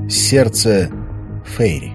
Сердце Фейри.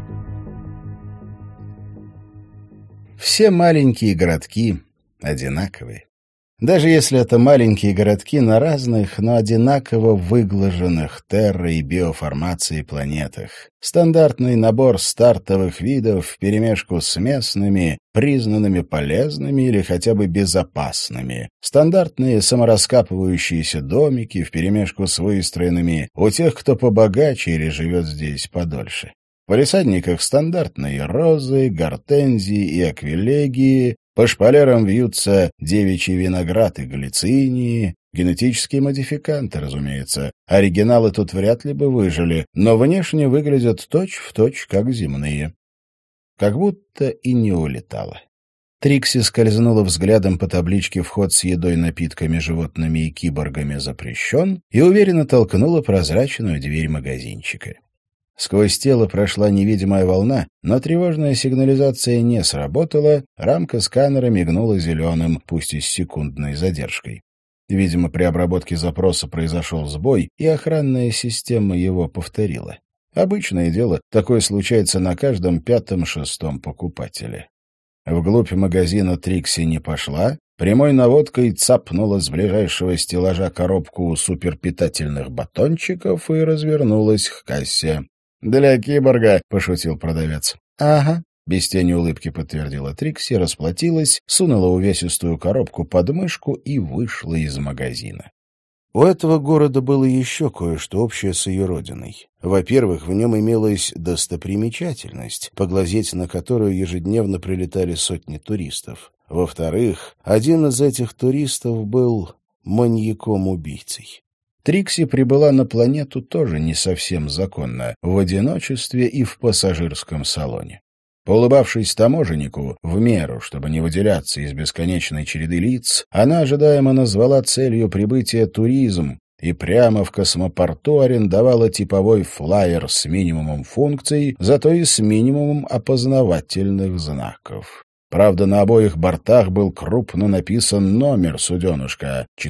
Все маленькие городки одинаковые. Даже если это маленькие городки на разных, но одинаково выглаженных терра- и биоформацией планетах. Стандартный набор стартовых видов вперемешку с местными, признанными полезными или хотя бы безопасными. Стандартные самораскапывающиеся домики вперемешку с выстроенными у тех, кто побогаче или живет здесь подольше. В палисадниках стандартные розы, гортензии и аквилегии, по шпалерам вьются девичий виноград и глицинии, генетические модификанты, разумеется. Оригиналы тут вряд ли бы выжили, но внешне выглядят точь-в-точь, как земные. Как будто и не улетала. Трикси скользнула взглядом по табличке «Вход с едой, напитками, животными и киборгами запрещен» и уверенно толкнула прозрачную дверь магазинчика. Сквозь тело прошла невидимая волна, но тревожная сигнализация не сработала, рамка сканера мигнула зеленым, пусть и с секундной задержкой. Видимо, при обработке запроса произошел сбой, и охранная система его повторила. Обычное дело, такое случается на каждом пятом-шестом покупателе. Вглубь магазина Трикси не пошла, прямой наводкой цапнула с ближайшего стеллажа коробку суперпитательных батончиков и развернулась к кассе. «Для киборга», — пошутил продавец. «Ага», — без тени улыбки подтвердила Трикси, расплатилась, сунула увесистую коробку под мышку и вышла из магазина. У этого города было еще кое-что общее с ее родиной. Во-первых, в нем имелась достопримечательность, поглазеть на которую ежедневно прилетали сотни туристов. Во-вторых, один из этих туристов был маньяком-убийцей. Трикси прибыла на планету тоже не совсем законно, в одиночестве и в пассажирском салоне. Поулыбавшись таможеннику, в меру, чтобы не выделяться из бесконечной череды лиц, она ожидаемо назвала целью прибытия туризм и прямо в космопорту арендовала типовой флаер с минимумом функций, зато и с минимумом опознавательных знаков. Правда, на обоих бортах был крупно написан номер суденышка —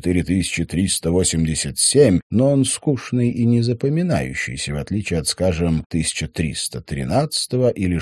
4387, но он скучный и незапоминающийся, в отличие от, скажем, 1313 или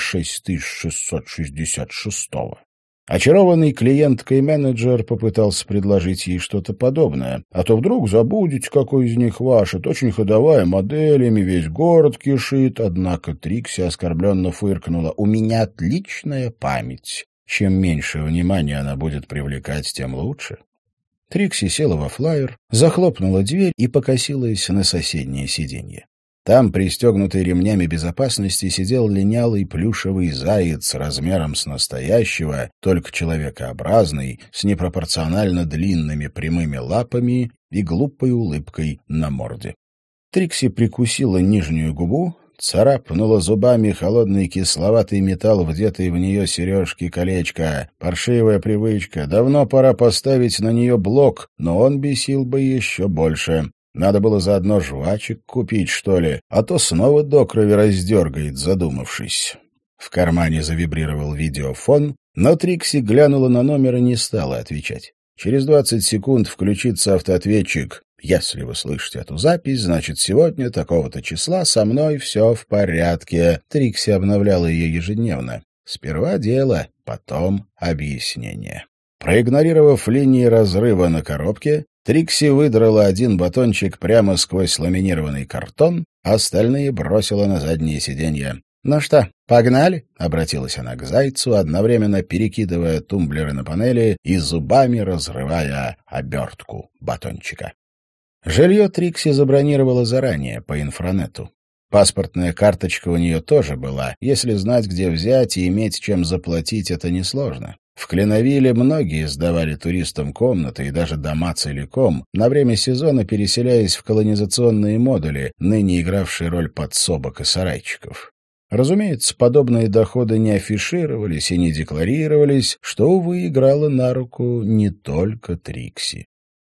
6666. Очарованный клиенткой-менеджер попытался предложить ей что-то подобное. «А то вдруг забудете, какой из них ваш. Это очень ходовая модель, ими весь город кишит». Однако Трикси оскорбленно фыркнула. «У меня отличная память. Чем меньше внимания она будет привлекать, тем лучше». Трикси села во флаер, захлопнула дверь и покосилась на соседнее сиденье. Там, пристегнутый ремнями безопасности, сидел линялый плюшевый заяц размером с настоящего, только человекообразный, с непропорционально длинными прямыми лапами и глупой улыбкой на морде. Трикси прикусила нижнюю губу, царапнула зубами холодный кисловатый металл, вдетый в нее сережки-колечко. Паршивая привычка. Давно пора поставить на нее блок, но он бесил бы еще больше. Надо было заодно жвачек купить, что ли, а то снова до крови раздергает, задумавшись. В кармане завибрировал видеофон, но Трикси глянула на номер и не стала отвечать. Через 20 секунд включится автоответчик. «Если вы слышите эту запись, значит, сегодня, такого-то числа, со мной все в порядке». Трикси обновляла ее ежедневно. Сперва дело, потом объяснение. Проигнорировав линии разрыва на коробке, Трикси выдрала один батончик прямо сквозь ламинированный картон, а остальные бросила на заднее сиденье. «Ну что, погнали?» — обратилась она к зайцу, одновременно перекидывая тумблеры на панели и зубами разрывая обертку батончика. Жилье Трикси забронировала заранее по инфранету. Паспортная карточка у нее тоже была. Если знать, где взять и иметь чем заплатить, это несложно. В Клиновилле многие сдавали туристам комнаты и даже дома целиком, на время сезона переселяясь в колонизационные модули, ныне игравшие роль подсобок и сарайчиков. Разумеется, подобные доходы не афишировались и не декларировались, что, увы, играло на руку не только Трикси.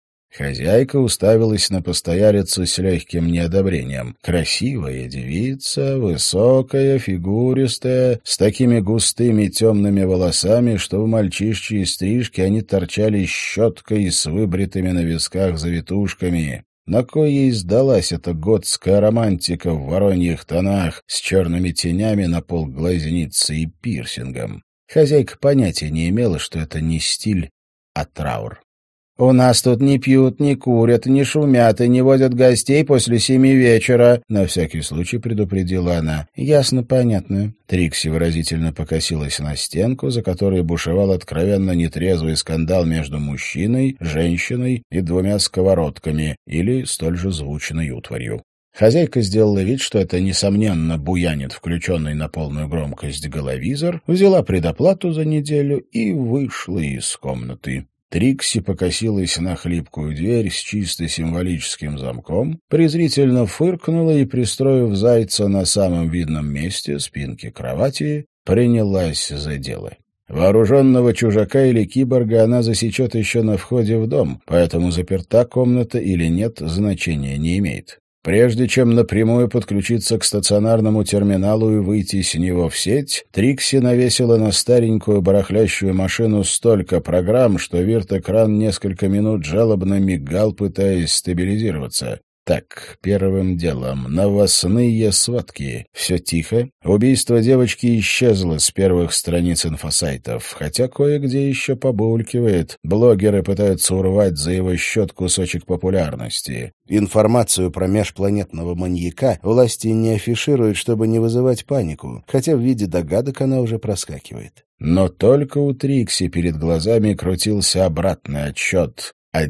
Хозяйка уставилась на постоялицу с легким неодобрением. Красивая девица, высокая, фигуристая, с такими густыми темными волосами, что в мальчишчьей стрижке они торчали щеткой с выбритыми на висках завитушками. На кой ей сдалась эта готская романтика в вороньих тонах с черными тенями на пол глазницы и пирсингом? Хозяйка понятия не имела, что это не стиль, а траур. «У нас тут не пьют, не курят, не шумят и не возят гостей после 7 вечера», — на всякий случай предупредила она. «Ясно, понятно». Трикси выразительно покосилась на стенку, за которой бушевал откровенно нетрезвый скандал между мужчиной, женщиной и 2 сковородками или столь же звучной утварью. Хозяйка сделала вид, что это, несомненно, буянит включенный на полную громкость головизор, взяла предоплату за неделю и вышла из комнаты. Трикси покосилась на хлипкую дверь с чисто символическим замком, презрительно фыркнула и, пристроив зайца на самом видном месте спинки кровати, принялась за дело. Вооруженного чужака или киборга она засечет еще на входе в дом, поэтому заперта комната или нет, значения не имеет. Прежде чем напрямую подключиться к стационарному терминалу и выйти с него в сеть, Трикси навесила на старенькую барахлящую машину столько программ, что вирт-экран несколько минут жалобно мигал, пытаясь стабилизироваться. Так, первым делом, новостные сводки. Все тихо. Убийство девочки исчезло с первых страниц инфосайтов, хотя кое-где еще побулькивает. Блогеры пытаются урвать за его счет кусочек популярности. Информацию про межпланетного маньяка власти не афишируют, чтобы не вызывать панику, хотя в виде догадок она уже проскакивает. Но только у Трикси перед глазами крутился обратный отсчет.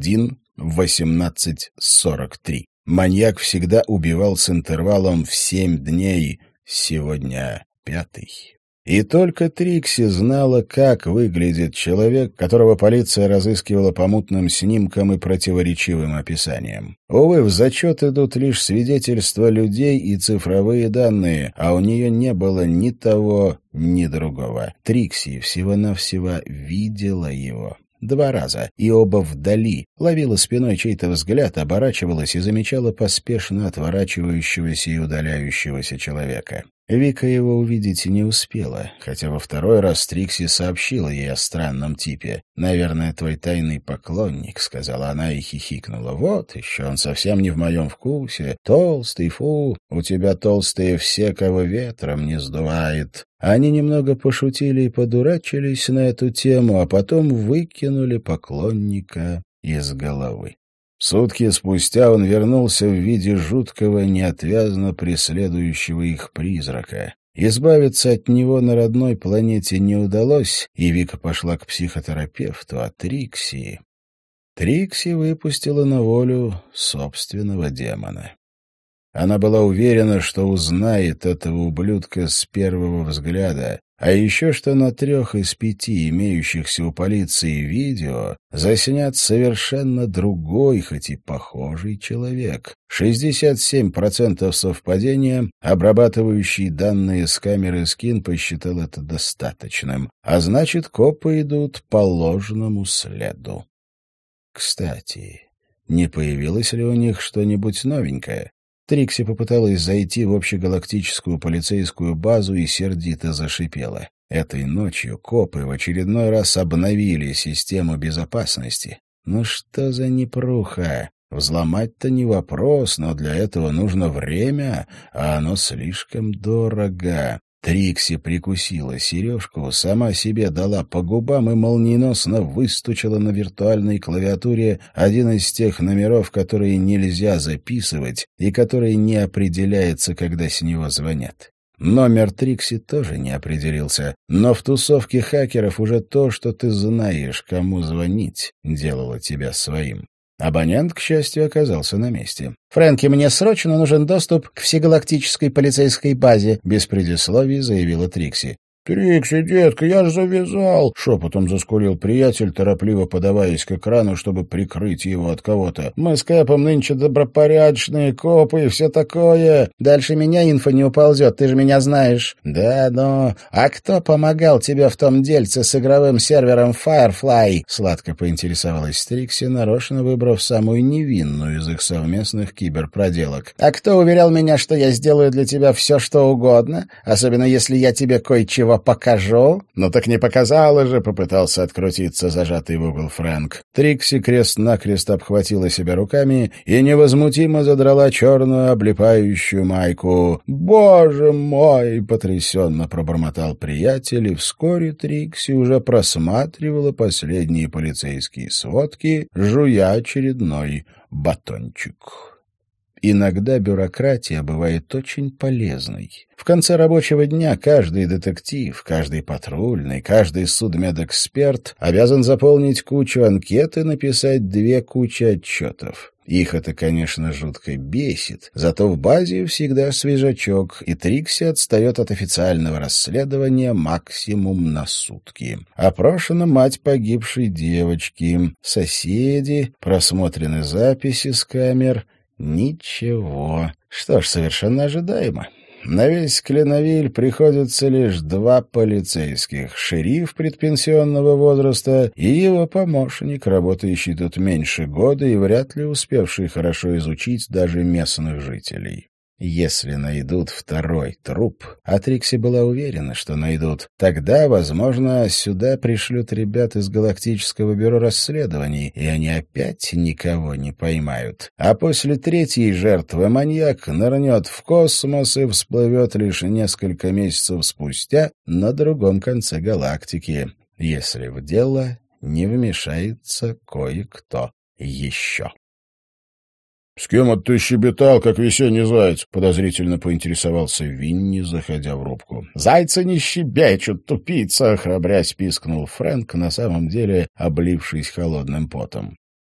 1:18:43. Маньяк всегда убивал с интервалом в 7 дней, сегодня 5-й. И только Трикси знала, как выглядит человек, которого полиция разыскивала по мутным снимкам и противоречивым описаниям. Увы, в зачет идут лишь свидетельства людей и цифровые данные, а у нее не было ни того, ни другого. Трикси всего-навсего видела его. 2 раза, и оба вдали, ловила спиной чей-то взгляд, оборачивалась и замечала поспешно отворачивающегося и удаляющегося человека. Вика его увидеть не успела, хотя во 2-й раз Трикси сообщила ей о странном типе. «Наверное, твой тайный поклонник», — сказала она и хихикнула. «Вот еще, он совсем не в моем вкусе. Толстый, фу, у тебя толстые все, кого ветром не сдувает». Они немного пошутили и подурачились на эту тему, а потом выкинули поклонника из головы. Сутки спустя он вернулся в виде жуткого, неотвязно преследующего их призрака. Избавиться от него на родной планете не удалось, и Вика пошла к психотерапевту, а Трикси выпустила на волю собственного демона. Она была уверена, что узнает этого ублюдка с первого взгляда, а еще что на 3 из 5 имеющихся у полиции видео заснят совершенно другой, хоть и похожий человек. 67% совпадения, обрабатывающий данные с камеры Скин посчитал это достаточным, а значит, копы идут по ложному следу. Кстати, не появилось ли у них что-нибудь новенькое? Трикси попыталась зайти в общегалактическую полицейскую базу и сердито зашипела. Этой ночью копы в очередной раз обновили систему безопасности. Ну что за непруха? Взломать-то не вопрос, но для этого нужно время, а оно слишком дорого. Трикси прикусила сережку, сама себе дала по губам и молниеносно выстучила на виртуальной клавиатуре один из тех номеров, которые нельзя записывать и который не определяется, когда с него звонят. Номер Трикси тоже не определился, но в тусовке хакеров уже то, что ты знаешь, кому звонить, делало тебя своим. Абонент, к счастью, оказался на месте. «Фрэнки, мне срочно нужен доступ к всегалактической полицейской базе», — без предисловий заявила Трикси. «Трикси, детка, я ж завязал!» — шепотом заскулил приятель, торопливо подаваясь к экрану, чтобы прикрыть его от кого-то. «Мы с Кэпом нынче добропорядочные копы и все такое. Дальше меня инфа не уползет, ты же меня знаешь». «Да, но... А кто помогал тебе в том дельце с игровым сервером Firefly?» — сладко поинтересовалась Трикси, нарочно выбрав самую невинную из их совместных киберпроделок. «А кто уверял меня, что я сделаю для тебя все, что угодно, особенно если я тебе кое-чего его покажу?» «Ну так не показала же», — попытался открутиться зажатый в угол Фрэнк. Трикси крест-накрест обхватила себя руками и невозмутимо задрала черную облепающую майку. «Боже мой!» — потрясенно пробормотал приятель, и вскоре Трикси уже просматривала последние полицейские сводки, жуя очередной батончик. Иногда бюрократия бывает очень полезной. В конце рабочего дня каждый детектив, каждый патрульный, каждый судмедэксперт обязан заполнить кучу анкет и написать 2 кучи отчетов. Их это, конечно, жутко бесит, зато в базе всегда свежачок, и Трикси отстает от официального расследования максимум на сутки. Опрошена мать погибшей девочки, соседи, просмотрены записи с камер. Ничего. Что ж, совершенно ожидаемо. На весь Кленовиль приходится лишь 2 полицейских: шериф предпенсионного возраста и его помощник, работающий тут меньше года и вряд ли успевший хорошо изучить даже местных жителей. Если найдут 2-й труп, а Трикси была уверена, что найдут, тогда, возможно, сюда пришлют ребят из Галактического бюро расследований, и они опять никого не поймают. А после 3-й жертвы маньяк нырнет в космос и всплывет лишь несколько месяцев спустя на другом конце галактики, если в дело не вмешается кое-кто еще. «С кем это ты щебетал, как весенний заяц?» — подозрительно поинтересовался Винни, заходя в рубку. «Зайцы не щебечут, тупица!» — храбрясь пискнул Фрэнк, на самом деле облившись холодным потом.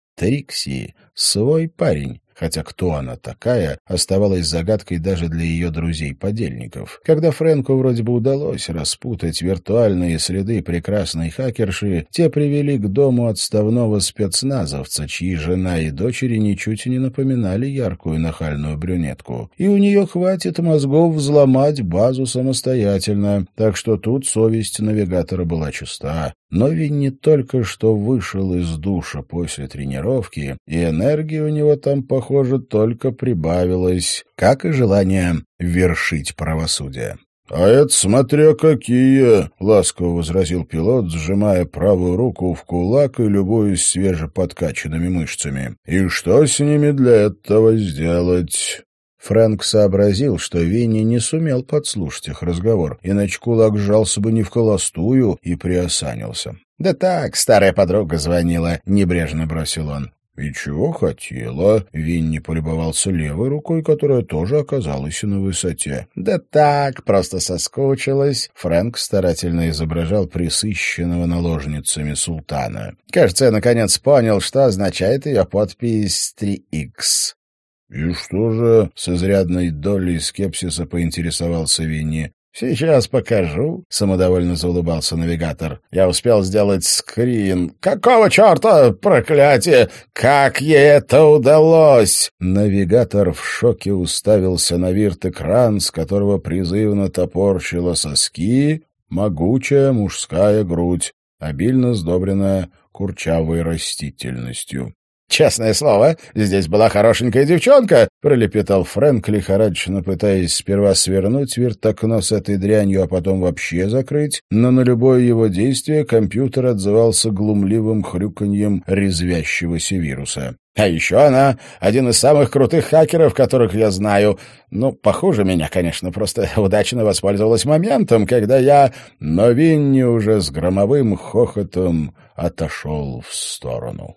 Трикси — свой парень, хотя кто она такая, оставалась загадкой даже для ее друзей-подельников. Когда Фрэнку вроде бы удалось распутать виртуальные следы прекрасной хакерши, те привели к дому отставного спецназовца, чьи жена и дочери ничуть не напоминали яркую нахальную брюнетку. И у нее хватит мозгов взломать базу самостоятельно, так что тут совесть навигатора была чиста. Но Винни только что вышел из душа после тренировки, и энергии у него там, похоже, только прибавилось, как и желание вершить правосудие. «А это смотря какие!» — ласково возразил пилот, сжимая правую руку в кулак и любуясь свежеподкачанными мышцами. «И что с ними для этого сделать?» Фрэнк сообразил, что Винни не сумел подслушать их разговор, иначе кулак сжался бы не в холостую, и приосанился. «Да так, старая подруга звонила», — небрежно бросил он. «И чего хотела?» — Винни полюбовался левой рукой, которая тоже оказалась на высоте. «Да так, просто соскучилась». Фрэнк старательно изображал присыщенного наложницами султана. «Кажется, я наконец понял, что означает ее подпись 3Х». «И что же?» — с изрядной долей скепсиса поинтересовался Винни. «Сейчас покажу», — самодовольно заулыбался навигатор. «Я успел сделать скрин». «Какого черта? Проклятие! Как ей это удалось?» Навигатор в шоке уставился на вирт-экран, с которого призывно топорщила соски могучая мужская грудь, обильно сдобренная курчавой растительностью. «Честное слово, здесь была хорошенькая девчонка», — пролепетал Фрэнк, лихорадочно пытаясь сперва свернуть виртокно с этой дрянью, а потом вообще закрыть, но на любое его действие компьютер отзывался глумливым хрюканьем резвящегося вируса. «А еще она один из самых крутых хакеров, которых я знаю. Ну, похуже меня, конечно, просто удачно воспользовалась моментом, когда я...» Но Винни уже с громовым хохотом отошел в сторону.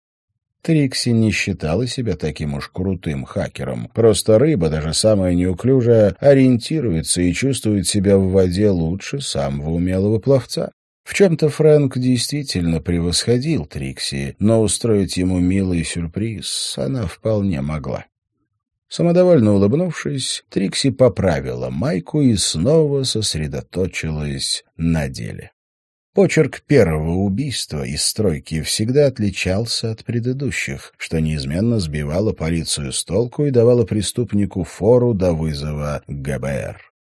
Трикси не считала себя таким уж крутым хакером. Просто рыба, даже самая неуклюжая, ориентируется и чувствует себя в воде лучше самого умелого пловца. В чем-то Фрэнк действительно превосходил Трикси, но устроить ему милый сюрприз она вполне могла. Самодовольно улыбнувшись, Трикси поправила майку и снова сосредоточилась на деле. Почерк первого убийства из стройки всегда отличался от предыдущих, что неизменно сбивало полицию с толку и давало преступнику фору до вызова ГБР.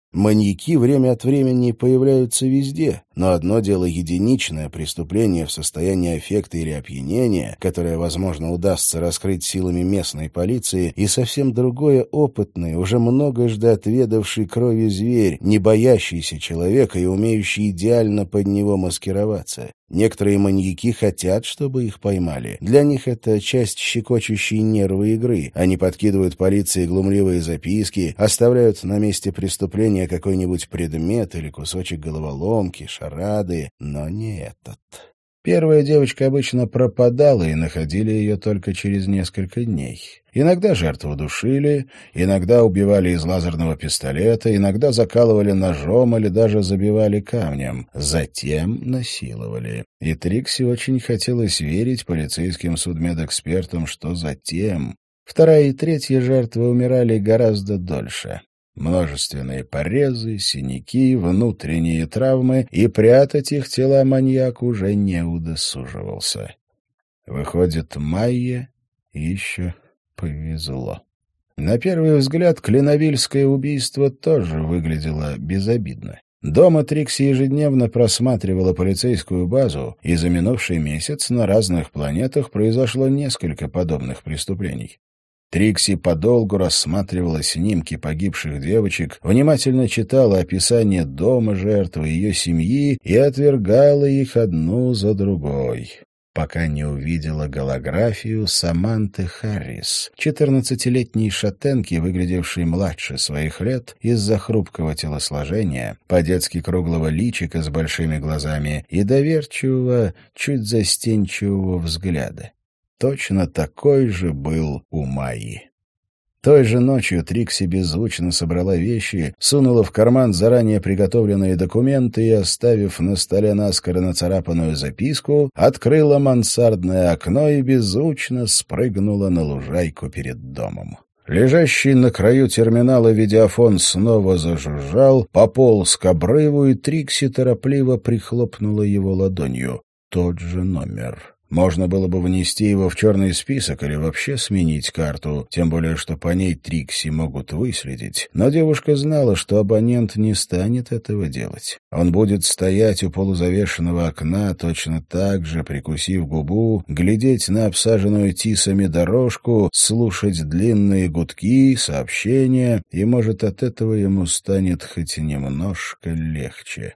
Маньяки время от времени появляются везде, но одно дело единичное преступление в состоянии аффекта или опьянения, которое, возможно, удастся раскрыть силами местной полиции, и совсем другое опытный, уже многожды отведавший крови зверь, не боящийся человека и умеющий идеально под него маскироваться. Некоторые маньяки хотят, чтобы их поймали. Для них это часть щекочущей нервы игры. Они подкидывают полиции глумливые записки, оставляют на месте преступления какой-нибудь предмет или кусочек головоломки, шарады, но не этот. Первая девочка обычно пропадала, и находили ее только через несколько дней. Иногда жертву душили, иногда убивали из лазерного пистолета, иногда закалывали ножом или даже забивали камнем. Затем насиловали. И Трикси очень хотелось верить полицейским судмедэкспертам, что затем. Вторая и третья жертвы умирали гораздо дольше. Множественные порезы, синяки, внутренние травмы, и прятать их тела маньяк уже не удосуживался. Выходит, Майе еще повезло. На первый взгляд, Клиновильское убийство тоже выглядело безобидно. Дома Трикси ежедневно просматривала полицейскую базу, и за минувший месяц на разных планетах произошло несколько подобных преступлений. Трикси подолгу рассматривала снимки погибших девочек, внимательно читала описание дома жертвы и ее семьи и отвергала их одну за другой, пока не увидела голографию Саманты Харрис, 14-летней шатенки, выглядевшей младше своих лет из-за хрупкого телосложения, по-детски круглого личика с большими глазами и доверчивого, чуть застенчивого взгляда. Точно такой же был у Майи. Той же ночью Трикси беззвучно собрала вещи, сунула в карман заранее приготовленные документы и, оставив на столе наскоро нацарапанную записку, открыла мансардное окно и беззвучно спрыгнула на лужайку перед домом. Лежащий на краю терминала видеофон снова зажужжал, пополз к обрыву, и Трикси торопливо прихлопнула его ладонью. Тот же номер. Можно было бы внести его в черный список или вообще сменить карту, тем более, что по ней Трикси могут выследить. Но девушка знала, что абонент не станет этого делать. Он будет стоять у полузавешенного окна, точно так же, прикусив губу, глядеть на обсаженную тисами дорожку, слушать длинные гудки, сообщения, и, может, от этого ему станет хоть немножко легче.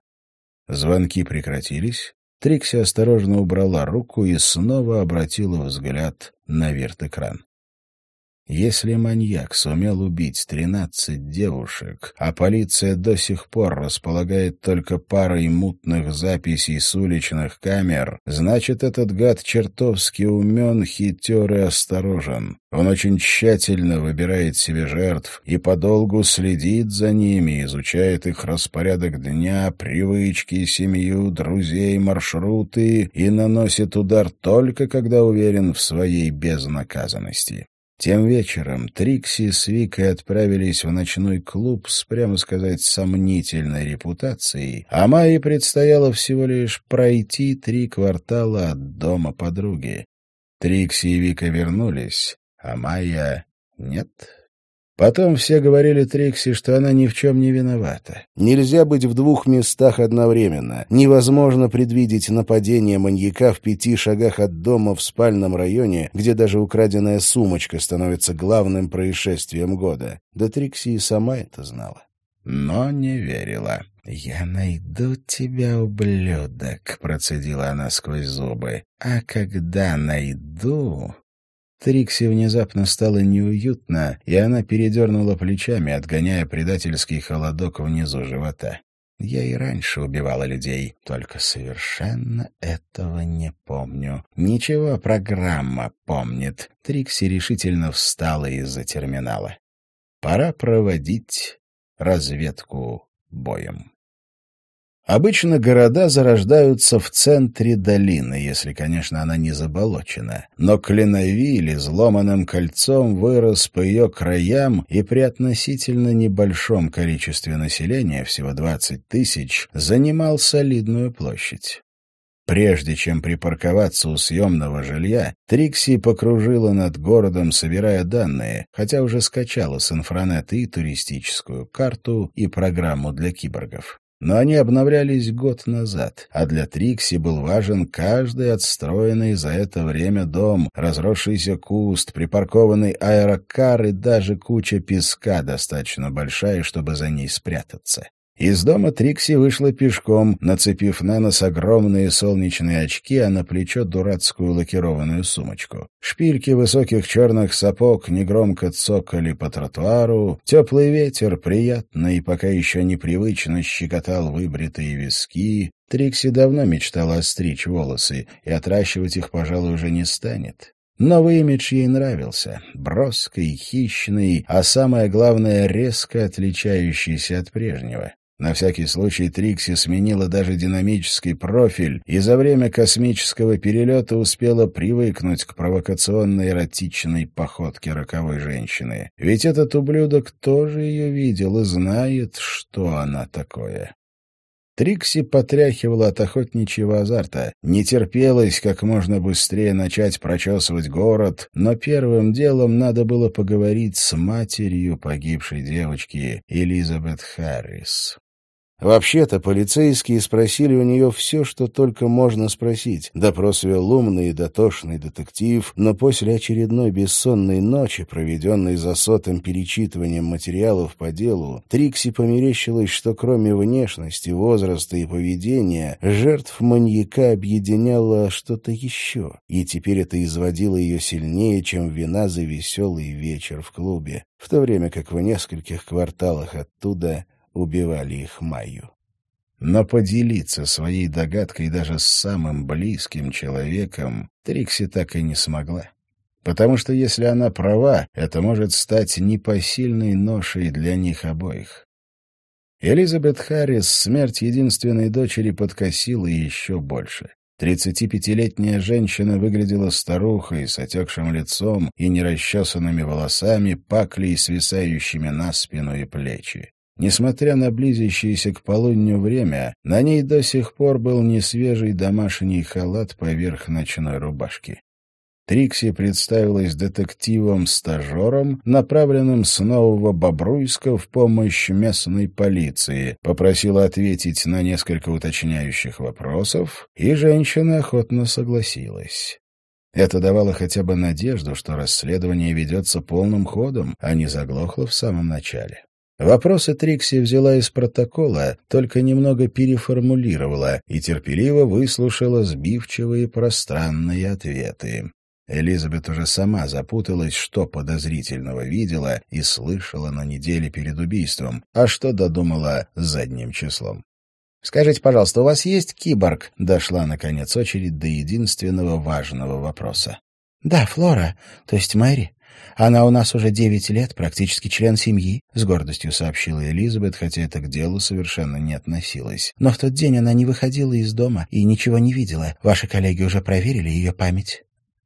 Звонки прекратились. Трикси осторожно убрала руку и снова обратила взгляд на вертэкран. Если маньяк сумел убить 13 девушек, а полиция до сих пор располагает только парой мутных записей с уличных камер, значит, этот гад чертовски умен, хитер и осторожен. Он очень тщательно выбирает себе жертв и подолгу следит за ними, изучает их распорядок дня, привычки, семью, друзей, маршруты и наносит удар только когда уверен в своей безнаказанности. Тем вечером Трикси с Викой отправились в ночной клуб с, прямо сказать, сомнительной репутацией, а Майе предстояло всего лишь пройти 3 квартала от дома подруги. Трикси и Вика вернулись, а Майя нет. Потом все говорили Трикси, что она ни в чем не виновата. Нельзя быть в 2 местах одновременно. Невозможно предвидеть нападение маньяка в 5 шагах от дома в спальном районе, где даже украденная сумочка становится главным происшествием года. Да Трикси и сама это знала. Но не верила. «Я найду тебя, ублюдок», — процедила она сквозь зубы. «А когда найду...» Трикси внезапно стало неуютно, и она передернула плечами, отгоняя предательский холодок внизу живота. Я и раньше убивала людей, только совершенно этого не помню. Ничего, программа помнит. Трикси решительно встала из-за терминала. Пора проводить разведку боем. Обычно города зарождаются в центре долины, если, конечно, она не заболочена. Но Клиновиль изломанным кольцом вырос по ее краям и при относительно небольшом количестве населения, всего 20 тысяч, занимал солидную площадь. Прежде чем припарковаться у съемного жилья, Трикси покружила над городом, собирая данные, хотя уже скачала с инфранета и туристическую карту, и программу для киборгов. Но они обновлялись год назад, а для Трикси был важен каждый отстроенный за это время дом, разросшийся куст, припаркованный аэрокар и даже куча песка, достаточно большая, чтобы за ней спрятаться. Из дома Трикси вышла пешком, нацепив на нос огромные солнечные очки, а на плечо дурацкую лакированную сумочку. Шпильки высоких черных сапог негромко цокали по тротуару, теплый ветер приятно и пока еще непривычно щекотал выбритые виски. Трикси давно мечтала остричь волосы, и отращивать их, пожалуй, уже не станет. Новый имидж ей нравился, броский, хищный, а самое главное, резко отличающийся от прежнего. На всякий случай Трикси сменила даже динамический профиль и за время космического перелета успела привыкнуть к провокационной эротичной походке роковой женщины. Ведь этот ублюдок тоже ее видел и знает, что она такое. Трикси потряхивала от охотничьего азарта, не терпелось как можно быстрее начать прочесывать город, но первым делом надо было поговорить с матерью погибшей девочки Элизабет Харрис. Вообще-то полицейские спросили у нее все, что только можно спросить. Допрос вел умный и дотошный детектив, но после очередной бессонной ночи, проведенной за сотым перечитыванием материалов по делу, Трикси померещилось, что кроме внешности, возраста и поведения, жертв маньяка объединяло что-то еще, и теперь это изводило ее сильнее, чем вина за веселый вечер в клубе, в то время как в нескольких кварталах оттуда убивали их Майю. Но поделиться своей догадкой даже с самым близким человеком Трикси так и не смогла. Потому что если она права, это может стать непосильной ношей для них обоих. Элизабет Харрис смерть единственной дочери подкосила еще больше. 35-летняя женщина выглядела старухой с отекшим лицом и нерасчесанными волосами, паклей, свисающими на спину и плечи. Несмотря на близящееся к полудню время, на ней до сих пор был несвежий домашний халат поверх ночной рубашки. Трикси представилась детективом-стажером, направленным с Нового Бобруйска в помощь местной полиции, попросила ответить на несколько уточняющих вопросов, и женщина охотно согласилась. Это давало хотя бы надежду, что расследование ведется полным ходом, а не заглохло в самом начале. Вопросы Трикси взяла из протокола, только немного переформулировала и терпеливо выслушала сбивчивые пространные ответы. Элизабет уже сама запуталась, что подозрительного видела и слышала на неделе перед убийством, а что додумала задним числом. «Скажите, пожалуйста, у вас есть киборг?» — дошла, наконец, очередь до единственного важного вопроса. «Да, Флора, то есть Мэри. Она у нас уже 9 лет, практически член семьи», — с гордостью сообщила Элизабет, хотя это к делу совершенно не относилось. «Но в тот день она не выходила из дома и ничего не видела. Ваши коллеги уже проверили ее память».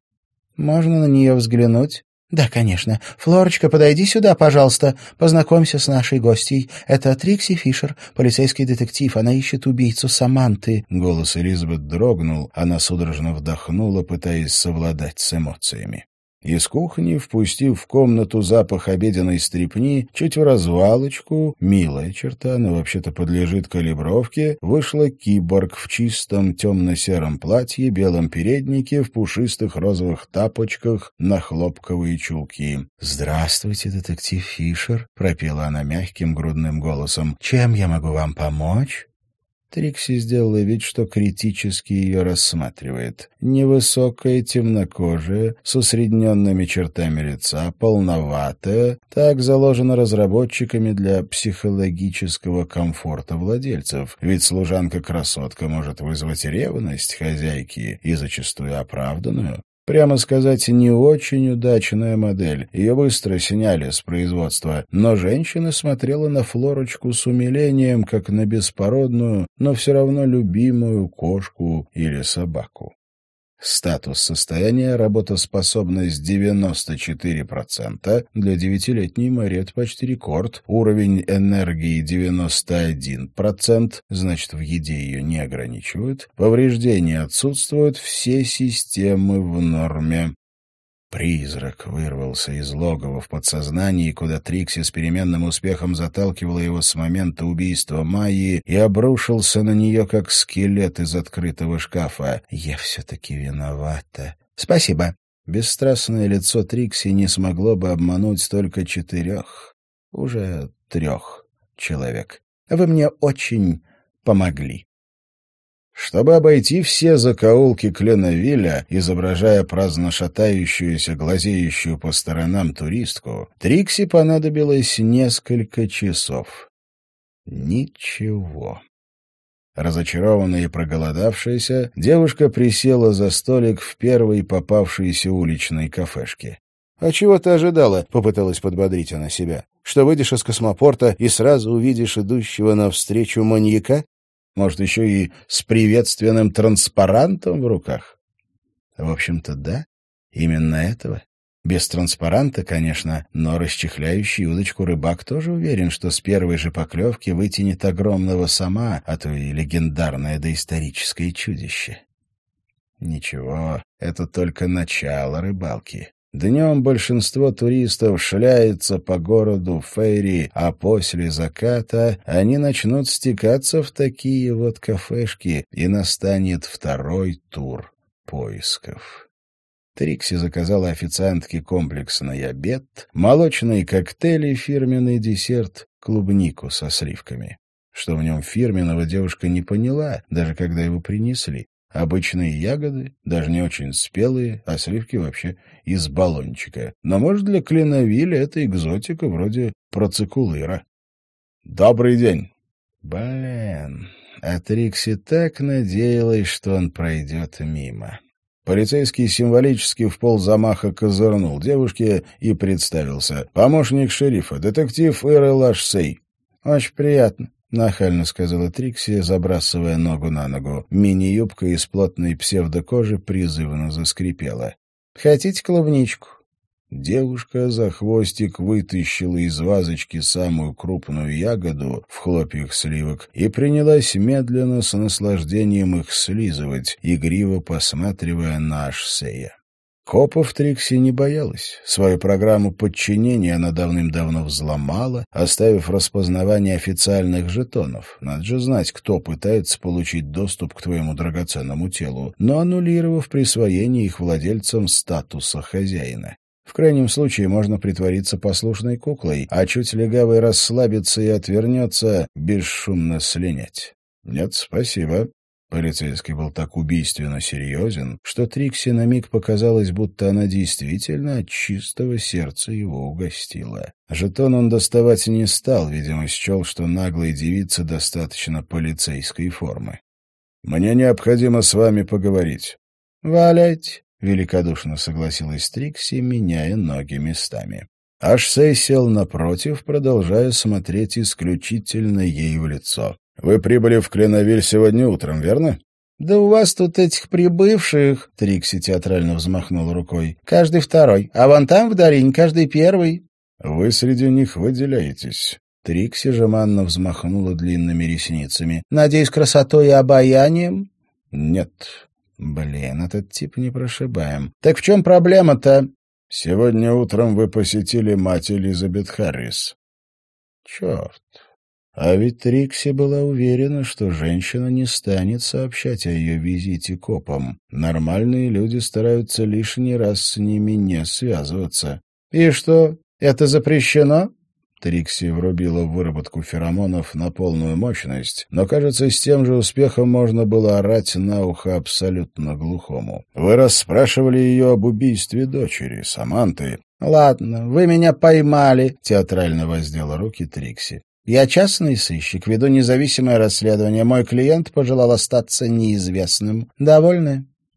«Можно на нее взглянуть?» «Да, конечно. Флорочка, подойди сюда, пожалуйста. Познакомься с нашей гостьей. Это Трикси Фишер, полицейский детектив. Она ищет убийцу Саманты». Голос Элизабет дрогнул, она судорожно вдохнула, пытаясь совладать с эмоциями. Из кухни, впустив в комнату запах обеденной стрипни, чуть в развалочку, милая черта, но вообще-то подлежит калибровке, вышла киборг в чистом темно-сером платье, белом переднике, в пушистых розовых тапочках, на хлопковые чулки. «Здравствуйте, детектив Фишер», — пропела она мягким грудным голосом. «Чем я могу вам помочь?» Трикси сделала вид, что критически ее рассматривает. Невысокая, темнокожая, с усредненными чертами лица, полноватая, так заложена разработчиками для психологического комфорта владельцев, ведь служанка-красотка может вызвать ревность хозяйки, и зачастую оправданную. Прямо сказать, не очень удачная модель. Ее быстро сняли с производства, но женщина смотрела на Флорочку с умилением, как на беспородную, но все равно любимую кошку или собаку. Статус состояния: работоспособность 94%, для 9-летней Мэри это почти рекорд. Уровень энергии 91%, значит, в еде ее не ограничивают. Повреждения отсутствуют, все системы в норме. Призрак вырвался из логова в подсознании, куда Трикси с переменным успехом заталкивала его с момента убийства Майи, и обрушился на нее, как скелет из открытого шкафа. «Я все-таки виновата». «Спасибо». Бесстрастное лицо Трикси не смогло бы обмануть только 4, уже 3 человек. «Вы мне очень помогли». Чтобы обойти все закоулки Кленовилля, изображая праздно шатающуюся, глазеющую по сторонам туристку, Трикси понадобилось несколько часов. Ничего. Разочарованная и проголодавшаяся, девушка присела за столик в первой попавшейся уличной кафешке. «А чего ты ожидала?» — попыталась подбодрить она себя. «Что выйдешь из космопорта и сразу увидишь идущего навстречу маньяка? Может, еще и с приветственным транспарантом в руках?» В общем-то, да, именно этого. Без транспаранта, конечно, но расчехляющий удочку рыбак тоже уверен, что с первой же поклевки вытянет огромного сома, а то и легендарное доисторическое чудище. Ничего, это только начало рыбалки. Днем большинство туристов шляется по городу Фейри, а после заката они начнут стекаться в такие вот кафешки, и настанет второй тур поисков. Трикси заказала официантке комплексный обед, молочные коктейли, фирменный десерт, клубнику со сливками. Что в нем фирменного, девушка не поняла, даже когда его принесли. Обычные ягоды, даже не очень спелые, а сливки вообще из баллончика. Но, может, для Кленовилля это экзотика вроде процикулыра. «Добрый день!» Блин, а Трикси так надеялась, что он пройдет мимо. Полицейский символически в ползамаха козырнул девушке и представился. «Помощник шерифа, детектив Эрл Ашсей». «Очень приятно», — нахально сказала Трикси, забрасывая ногу на ногу. Мини-юбка из плотной псевдокожи призывно заскрипела. «Хотите клубничку?» Девушка за хвостик вытащила из вазочки самую крупную ягоду в хлопьях сливок и принялась медленно с наслаждением их слизывать, игриво посматривая на Ашсея. Копов Трикси не боялась. Свою программу подчинения она давным-давно взломала, оставив распознавание официальных жетонов. Надо же знать, кто пытается получить доступ к твоему драгоценному телу, но аннулировав присвоение их владельцам статуса хозяина. В крайнем случае можно притвориться послушной куклой, а чуть легавый расслабится и отвернется, бесшумно слинять. «Нет, спасибо». Полицейский был так убийственно серьезен, что Трикси на миг показалось, будто она действительно от чистого сердца его угостила. Жетон он доставать не стал, видимо, счел, что наглой девице достаточно полицейской формы. «Мне необходимо с вами поговорить». «Валяйте», — великодушно согласилась Трикси, меняя ноги местами. Ашсей сел напротив, продолжая смотреть исключительно ей в лицо. «Вы прибыли в Кленовиль сегодня утром, верно?» «Да у вас тут этих прибывших...» — Трикси театрально взмахнула рукой. «Каждый второй, а вон там в долине каждый первый». «Вы среди них выделяетесь». Трикси жеманно взмахнула длинными ресницами. «Надеюсь, красотой и обаянием?» «Нет». «Блин, этот тип непрошибаем. Так в чем проблема-то?» «Сегодня утром вы посетили мать Элизабет Харрис». «Черт». А ведь Трикси была уверена, что женщина не станет сообщать о ее визите копам. Нормальные люди стараются лишний раз с ними не связываться. «И что, это запрещено?» Трикси врубила в выработку феромонов на полную мощность, но, кажется, с тем же успехом можно было орать на ухо абсолютно глухому. «Вы расспрашивали ее об убийстве дочери, Саманты». «Ладно, вы меня поймали», — театрально воздела руки Трикси. «Я частный сыщик, веду независимое расследование. Мой клиент пожелал остаться неизвестным. Довольны?»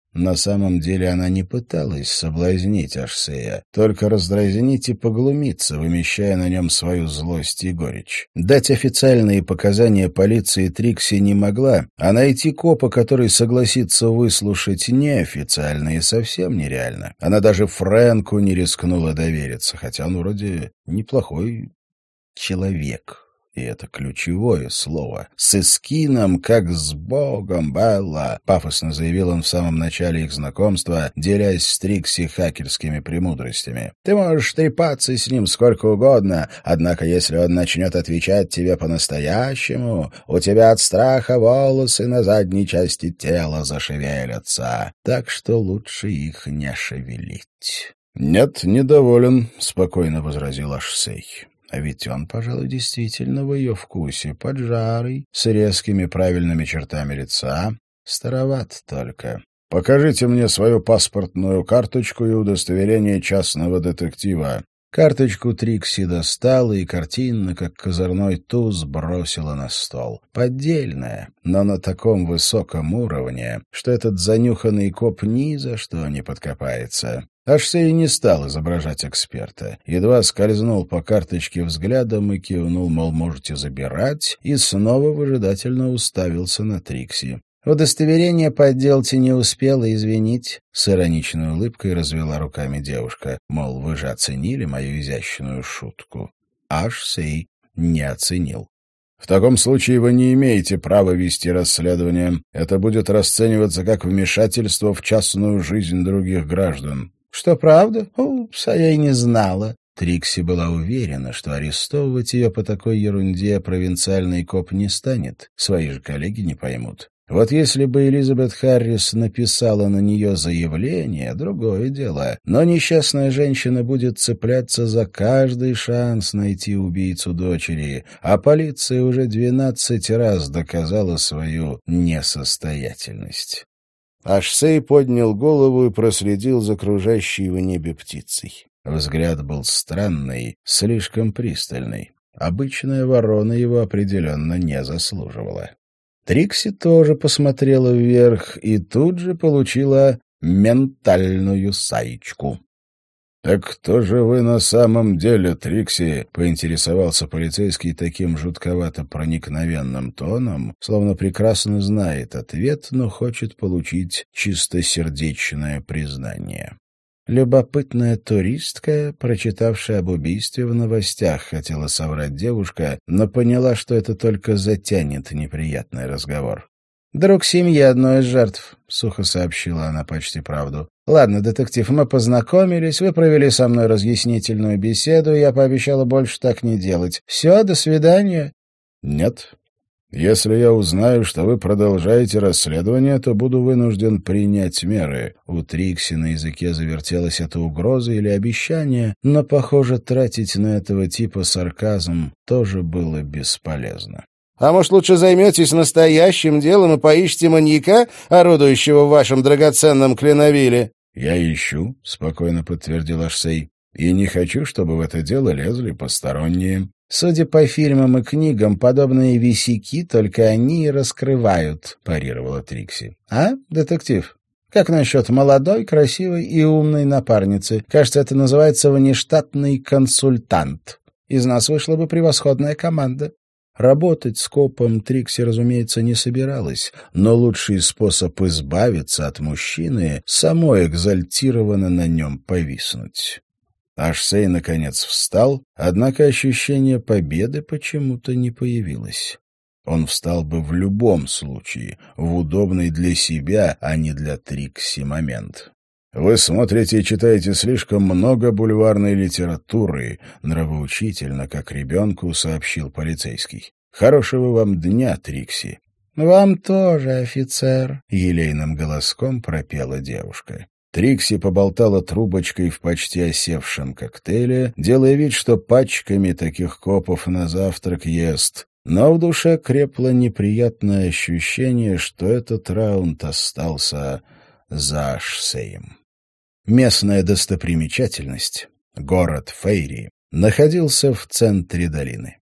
На самом деле она не пыталась соблазнить Ашсея, только раздразнить и поглумиться, вымещая на нем свою злость и горечь. Дать официальные показания полиции Трикси не могла, а найти копа, который согласится выслушать неофициальные, совсем нереально. Она даже Фрэнку не рискнула довериться, хотя он вроде неплохой человек. И это ключевое слово. «С Эскином, как с Богом, Белла», — пафосно заявил он в самом начале их знакомства, делясь с Трикси хакерскими премудростями. «Ты можешь трепаться с ним сколько угодно, однако если он начнет отвечать тебе по-настоящему, у тебя от страха волосы на задней части тела зашевелятся, так что лучше их не шевелить». «Нет, недоволен», — спокойно возразил Ашсей. А ведь он, пожалуй, действительно в ее вкусе, поджарый, с резкими правильными чертами лица, староват только. «Покажите мне свою паспортную карточку и удостоверение частного детектива». Карточку Трикси достала и картинно, как козырной туз, бросила на стол. Поддельная, но на таком высоком уровне, что этот занюханный коп ни за что не подкопается. Ашсей не стал изображать эксперта. Едва скользнул по карточке взглядом и кивнул, мол, можете забирать, и снова выжидательно уставился на Трикси. «Удостоверение подделать не успела, извинить», — с ироничной улыбкой развела руками девушка. Мол, вы же оценили мою изящную шутку. Ашсей не оценил. «В таком случае вы не имеете права вести расследование. Это будет расцениваться как вмешательство в частную жизнь других граждан». «Что, правда? Упс, а я и не знала». Трикси была уверена, что арестовывать ее по такой ерунде провинциальный коп не станет. Свои же коллеги не поймут. Вот если бы Элизабет Харрис написала на нее заявление, другое дело. Но несчастная женщина будет цепляться за каждый шанс найти убийцу дочери, а полиция уже 12 раз доказала свою несостоятельность. Ашсей поднял голову и проследил за окружающей в небе птицей. Взгляд был странный, слишком пристальный. Обычная ворона его определенно не заслуживала. Трикси тоже посмотрела вверх и тут же получила ментальную саечку. «Так кто же вы на самом деле, Трикси?» — поинтересовался полицейский таким жутковато проникновенным тоном, словно прекрасно знает ответ, но хочет получить чистосердечное признание. Любопытная туристка, прочитавшая об убийстве в новостях, хотела соврать девушка, но поняла, что это только затянет неприятный разговор. «Друг семьи одной из жертв», — сухо сообщила она почти правду. «Ладно, детектив, мы познакомились, вы провели со мной разъяснительную беседу, я пообещала больше так не делать. Все, до свидания». «Нет. Если я узнаю, что вы продолжаете расследование, то буду вынужден принять меры». У Трикси на языке завертелась эта угроза или обещание, но, похоже, тратить на этого типа сарказм тоже было бесполезно. «А может, лучше займетесь настоящим делом и поищите маньяка, орудующего в вашем драгоценном Кленовилле?» «Я ищу», — спокойно подтвердил Ашсей, «и не хочу, чтобы в это дело лезли посторонние». «Судя по фильмам и книгам, подобные висяки только они и раскрывают», — парировала Трикси. «А, детектив? Как насчет молодой, красивой и умной напарницы? Кажется, это называется внештатный консультант. Из нас вышла бы превосходная команда». Работать с копом Трикси, разумеется, не собиралась, но лучший способ избавиться от мужчины — самой экзальтированно на нем повиснуть. Ашсей, наконец, встал, однако ощущение победы почему-то не появилось. Он встал бы в любом случае, в удобный для себя, а не для Трикси момент. «Вы смотрите и читаете слишком много бульварной литературы», — нравоучительно, как ребенку, сообщил полицейский. «Хорошего вам дня, Трикси». «Вам тоже, офицер», — елейным голоском пропела девушка. Трикси поболтала трубочкой в почти осевшем коктейле, делая вид, что пачками таких копов на завтрак ест. Но в душе крепло неприятное ощущение, что этот раунд остался за Ашсеем. Местная достопримечательность, город Фейри, находился в центре долины.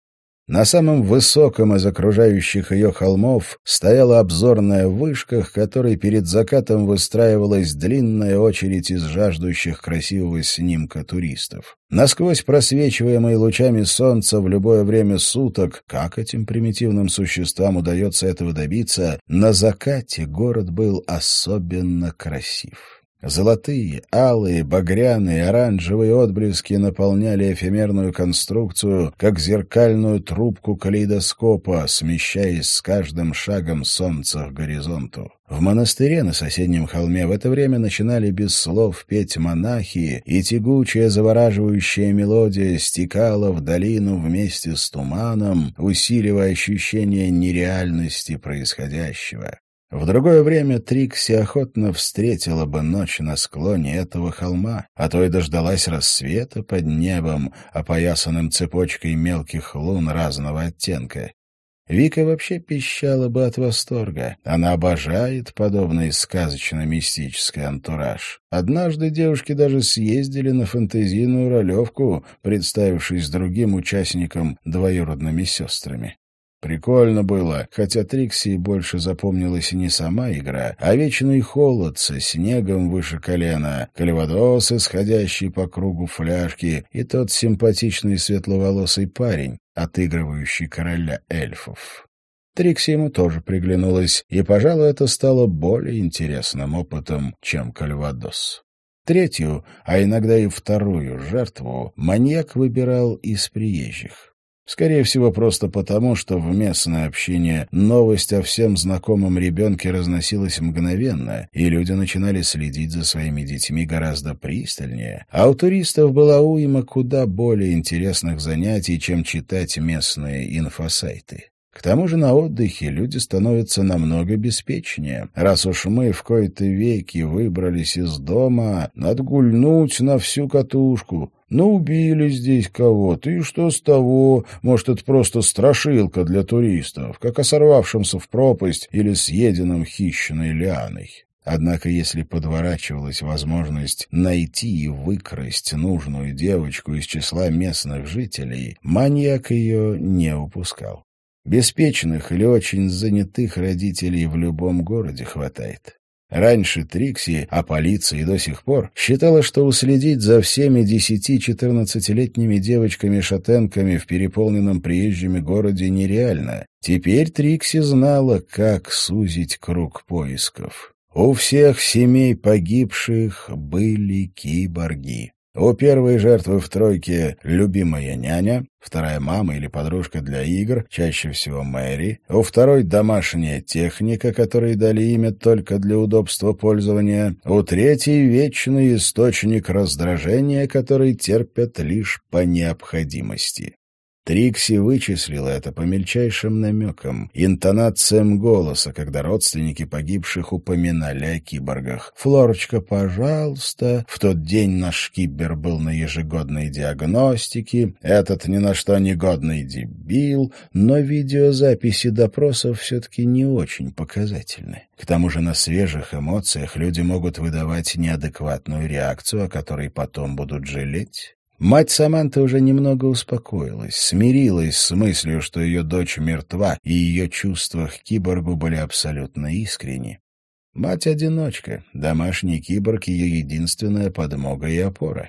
На самом высоком из окружающих ее холмов стояла обзорная вышка, к которой перед закатом выстраивалась длинная очередь из жаждущих красивого снимка туристов. Насквозь просвечиваемый лучами солнца в любое время суток, как этим примитивным существам удается этого добиться, на закате город был особенно красив. Золотые, алые, багряные, оранжевые отблески наполняли эфемерную конструкцию, как зеркальную трубку калейдоскопа, смещаясь с каждым шагом солнца к горизонту. В монастыре на соседнем холме в это время начинали без слов петь монахи, и тягучая завораживающая мелодия стекала в долину вместе с туманом, усиливая ощущение нереальности происходящего. В другое время Трикси охотно встретила бы ночь на склоне этого холма, а то и дождалась рассвета под небом, опоясанным цепочкой мелких лун разного оттенка. Вика вообще пищала бы от восторга. Она обожает подобный сказочно-мистический антураж. Однажды девушки даже съездили на фэнтезийную ролевку, представившись другим участникам двоюродными сестрами. Прикольно было, хотя Трикси больше запомнилась не сама игра, а вечный холод со снегом выше колена, кальвадос, исходящий по кругу фляжки, и тот симпатичный светловолосый парень, отыгрывающий короля эльфов. Трикси ему тоже приглянулась, и, пожалуй, это стало более интересным опытом, чем кальвадос. Третью, а иногда и вторую жертву маньяк выбирал из приезжих. Скорее всего, просто потому, что в местное общение новость о всем знакомом ребенке разносилась мгновенно, и люди начинали следить за своими детьми гораздо пристальнее, а у туристов была уйма куда более интересных занятий, чем читать местные инфосайты. К тому же на отдыхе люди становятся намного беспечнее. Раз уж мы в кои-то веки выбрались из дома, надо гульнуть на всю катушку. Ну, убили здесь кого-то, и что с того? Может, это просто страшилка для туристов, как о сорвавшемся в пропасть или съеденном хищной лианой. Однако, если подворачивалась возможность найти и выкрасть нужную девочку из числа местных жителей, маньяк ее не упускал. Беспечных или очень занятых родителей в любом городе хватает. Раньше Трикси, а полиция до сих пор, считала, что уследить за всеми 10-14-летними девочками-шатенками в переполненном приезжими городе нереально. Теперь Трикси знала, как сузить круг поисков. У всех семей погибших были киборги. У первой жертвы в тройке любимая няня, вторая мама или подружка для игр, чаще всего Мэри, у второй домашняя техника, которой дали имя только для удобства пользования, у третьей вечный источник раздражения, который терпят лишь по необходимости. Трикси вычислила это по мельчайшим намекам, интонациям голоса, когда родственники погибших упоминали о киборгах. «Флорочка, пожалуйста», «В тот день наш кибер был на ежегодной диагностике», «Этот ни на что негодный дебил», но видеозаписи допросов все-таки не очень показательны. К тому же на свежих эмоциях люди могут выдавать неадекватную реакцию, о которой потом будут жалеть. Мать Саманты уже немного успокоилась, смирилась с мыслью, что ее дочь мертва, и ее чувства к киборгу были абсолютно искренни. Мать-одиночка, домашний киборг — ее единственная подмога и опора.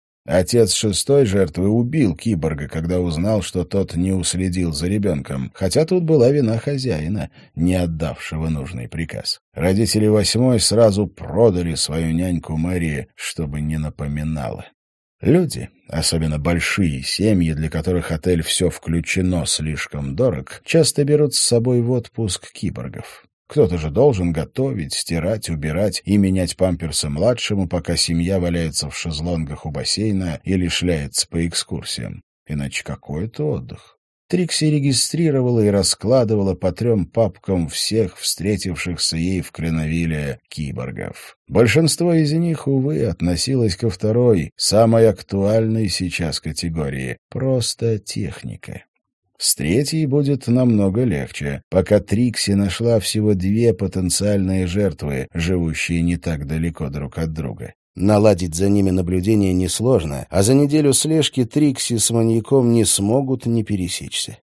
Отец шестой жертвы убил киборга, когда узнал, что тот не уследил за ребенком, хотя тут была вина хозяина, не отдавшего нужный приказ. Родители восьмой сразу продали свою няньку Мэри, чтобы не напоминала. Люди, особенно большие семьи, для которых отель «все включено» слишком дорог, часто берут с собой в отпуск киборгов. Кто-то же должен готовить, стирать, убирать и менять памперсы младшему, пока семья валяется в шезлонгах у бассейна или шляется по экскурсиям. Иначе какой это отдых? Трикси регистрировала и раскладывала по 3 папкам всех встретившихся ей в Кленовилле киборгов. Большинство из них, увы, относилось ко второй, самой актуальной сейчас категории — просто техника. С третьей будет намного легче, пока Трикси нашла всего 2 потенциальные жертвы, живущие не так далеко друг от друга. Наладить за ними наблюдение несложно, а за неделю слежки Трикси с маньяком не смогут не пересечься.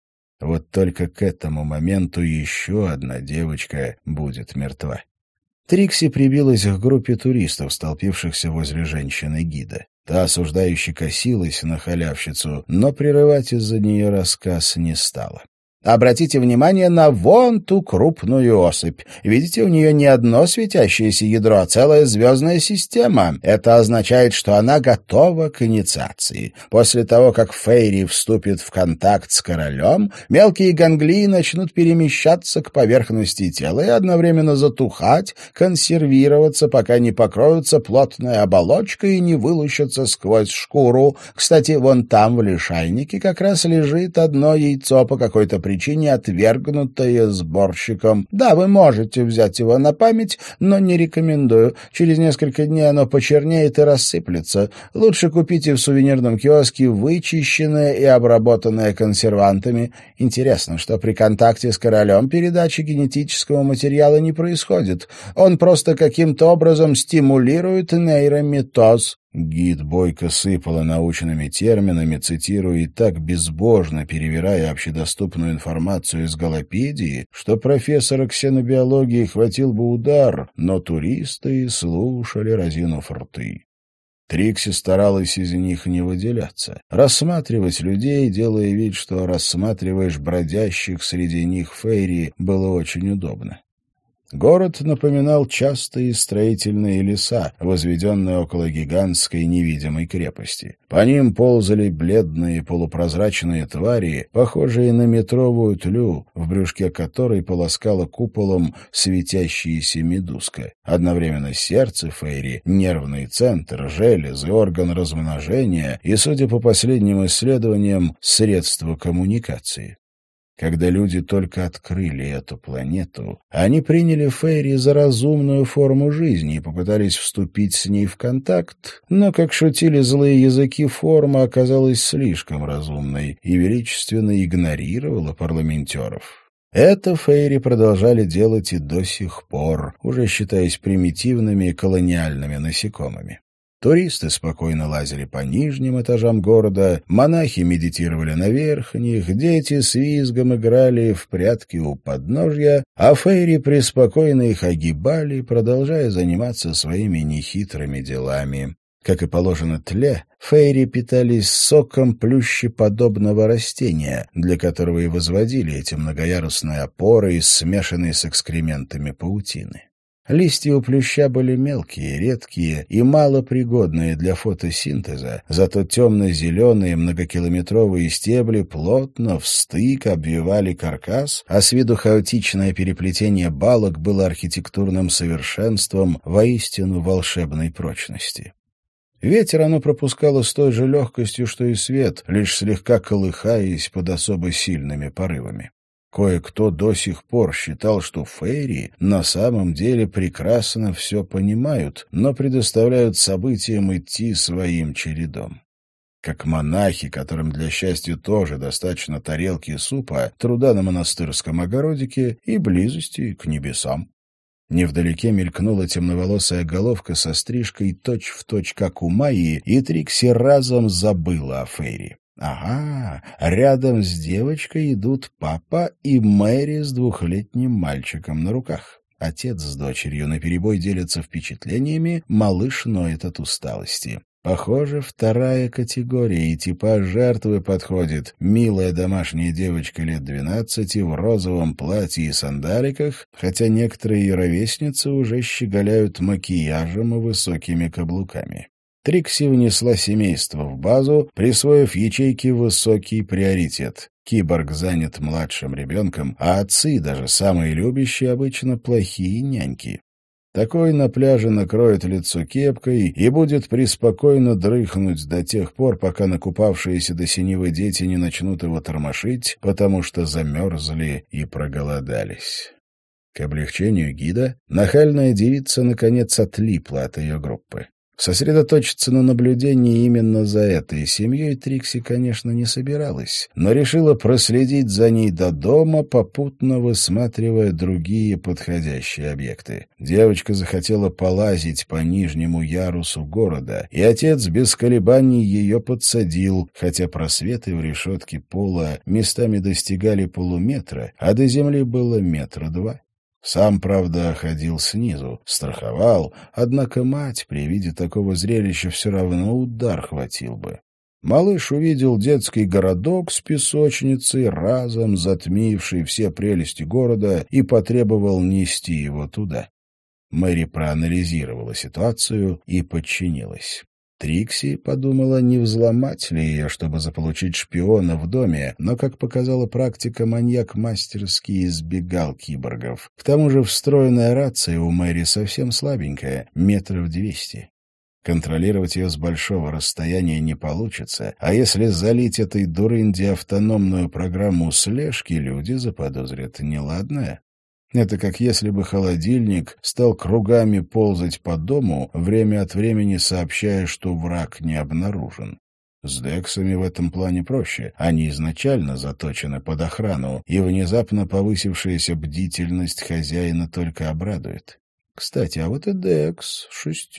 Вот только к этому моменту еще одна девочка будет мертва. Трикси прибилась к группе туристов, столпившихся возле женщины-гида. Та осуждающе косилась на халявщицу, но прерывать из-за нее рассказ не стала. «Обратите внимание на вон ту крупную особь. Видите, у нее не одно светящееся ядро, а целая звездная система. Это означает, что она готова к инициации. После того, как Фейри вступит в контакт с королем, мелкие ганглии начнут перемещаться к поверхности тела и одновременно затухать, консервироваться, пока не покроются плотной оболочкой и не вылущатся сквозь шкуру. Кстати, вон там, в лишайнике, как раз лежит одно яйцо по какой-то причине, отвергнутое сборщиком. Да, вы можете взять его на память, но не рекомендую. Через несколько дней оно почернеет и рассыплется. Лучше купите в сувенирном киоске вычищенное и обработанное консервантами. Интересно, что при контакте с королем передачи генетического материала не происходит. Он просто каким-то образом стимулирует нейромитоз. Гид бойко сыпала научными терминами, цитируя и так безбожно перевирая общедоступную информацию из Галопедии, что профессора ксенобиологии хватил бы удар, но туристы слушали, разинув рты. Трикси старалась из них не выделяться. Рассматривать людей, делая вид, что рассматриваешь бродящих среди них фейри, было очень удобно. Город напоминал частые строительные леса, возведенные около гигантской невидимой крепости. По ним ползали бледные полупрозрачные твари, похожие на метровую тлю, в брюшке которой полоскала куполом светящаяся медузка. Одновременно сердце фейри, нервный центр, железы, орган размножения и, судя по последним исследованиям, средство коммуникации. Когда люди только открыли эту планету, они приняли фейри за разумную форму жизни и попытались вступить с ней в контакт, но, как шутили злые языки, форма оказалась слишком разумной и величественно игнорировала парламентеров. Это фейри продолжали делать и до сих пор, уже считаясь примитивными колониальными насекомыми. Туристы спокойно лазили по нижним этажам города, монахи медитировали на верхних, дети с визгом играли в прятки у подножья, а фейри преспокойно их огибали, продолжая заниматься своими нехитрыми делами. Как и положено тле, фейри питались соком плющеподобного растения, для которого и возводили эти многоярусные опоры, смешанные с экскрементами паутины. Листья у плюща были мелкие, редкие и малопригодные для фотосинтеза, зато темно-зеленые многокилометровые стебли плотно в стык обвивали каркас, а с виду хаотичное переплетение балок было архитектурным совершенством воистину волшебной прочности. Ветер оно пропускало с той же легкостью, что и свет, лишь слегка колыхаясь под особо сильными порывами. Кое-кто до сих пор считал, что фейри на самом деле прекрасно все понимают, но предоставляют событиям идти своим чередом. Как монахи, которым для счастья тоже достаточно тарелки супа, труда на монастырском огородике и близости к небесам. Невдалеке мелькнула темноволосая головка со стрижкой точь-в-точь, как у Майи, и Трикси разом забыла о фейри. Ага, рядом с девочкой идут папа и Мэри с 2-летним мальчиком на руках. Отец с дочерью наперебой делятся впечатлениями, малыш ноет от усталости. Похоже, вторая категория, и типаж жертвы подходит. Милая домашняя девочка лет 12 в розовом платье и сандаликах, хотя некоторые ее ровесницы уже щеголяют макияжем и высокими каблуками. Трикси внесла семейство в базу, присвоив ячейке высокий приоритет. Киборг занят младшим ребенком, а отцы, даже самые любящие, обычно плохие няньки. Такой на пляже накроет лицо кепкой и будет преспокойно дрыхнуть до тех пор, пока накупавшиеся до синевы дети не начнут его тормошить, потому что замерзли и проголодались. К облегчению гида нахальная девица наконец отлипла от ее группы. Сосредоточиться на наблюдении именно за этой семьей Трикси, конечно, не собиралась, но решила проследить за ней до дома, попутно высматривая другие подходящие объекты. Девочка захотела полазить по нижнему ярусу города, и отец без колебаний ее подсадил, хотя просветы в решетке пола местами достигали полуметра, а до земли было 1-2 метра. Сам, правда, ходил снизу, страховал, однако мать при виде такого зрелища все равно удар хватил бы. Малыш увидел детский городок с песочницей, разом затмивший все прелести города, и потребовал нести его туда. Мэри проанализировала ситуацию и подчинилась. Трикси подумала, не взломать ли ее, чтобы заполучить шпиона в доме, но, как показала практика, маньяк мастерски избегал киборгов. К тому же встроенная рация у Мэри совсем слабенькая, 200 метров. Контролировать ее с большого расстояния не получится, а если залить этой дурынде автономную программу слежки, люди заподозрят неладное. Это как если бы холодильник стал кругами ползать по дому, время от времени сообщая, что враг не обнаружен. С Дексами в этом плане проще. Они изначально заточены под охрану, и внезапно повысившаяся бдительность хозяина только обрадует. Кстати, а вот и Декс, 6.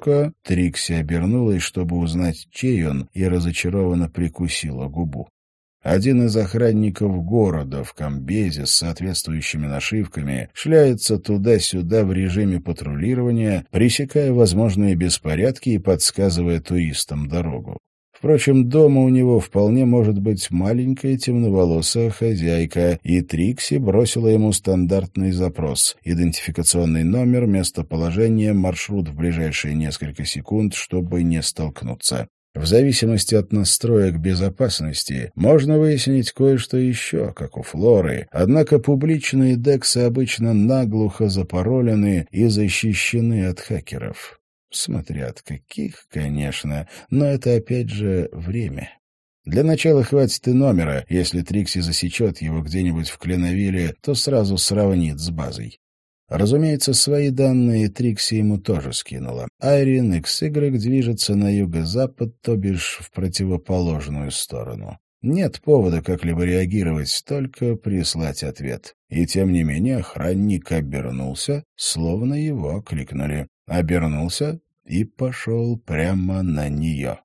Трикси обернулась, чтобы узнать, чей он, и разочарованно прикусила губу. Один из охранников города в комбезе с соответствующими нашивками шляется туда-сюда в режиме патрулирования, пресекая возможные беспорядки и подсказывая туристам дорогу. Впрочем, дома у него вполне может быть маленькая темноволосая хозяйка, и Трикси бросила ему стандартный запрос — идентификационный номер, местоположение, маршрут в ближайшие несколько секунд, чтобы не столкнуться. В зависимости от настроек безопасности можно выяснить кое-что еще, как у Флоры, однако публичные дексы обычно наглухо запаролены и защищены от хакеров. Смотря от каких, конечно, но это опять же время. Для начала хватит и номера, если Трикси засечет его где-нибудь в Кленовилле, то сразу сравнит с базой. Разумеется, свои данные Трикси ему тоже скинула. Айрин XY движется на юго-запад, то бишь в противоположную сторону. Нет повода как-либо реагировать, только прислать ответ. И тем не менее охранник обернулся, словно его окликнули. Обернулся и пошел прямо на нее.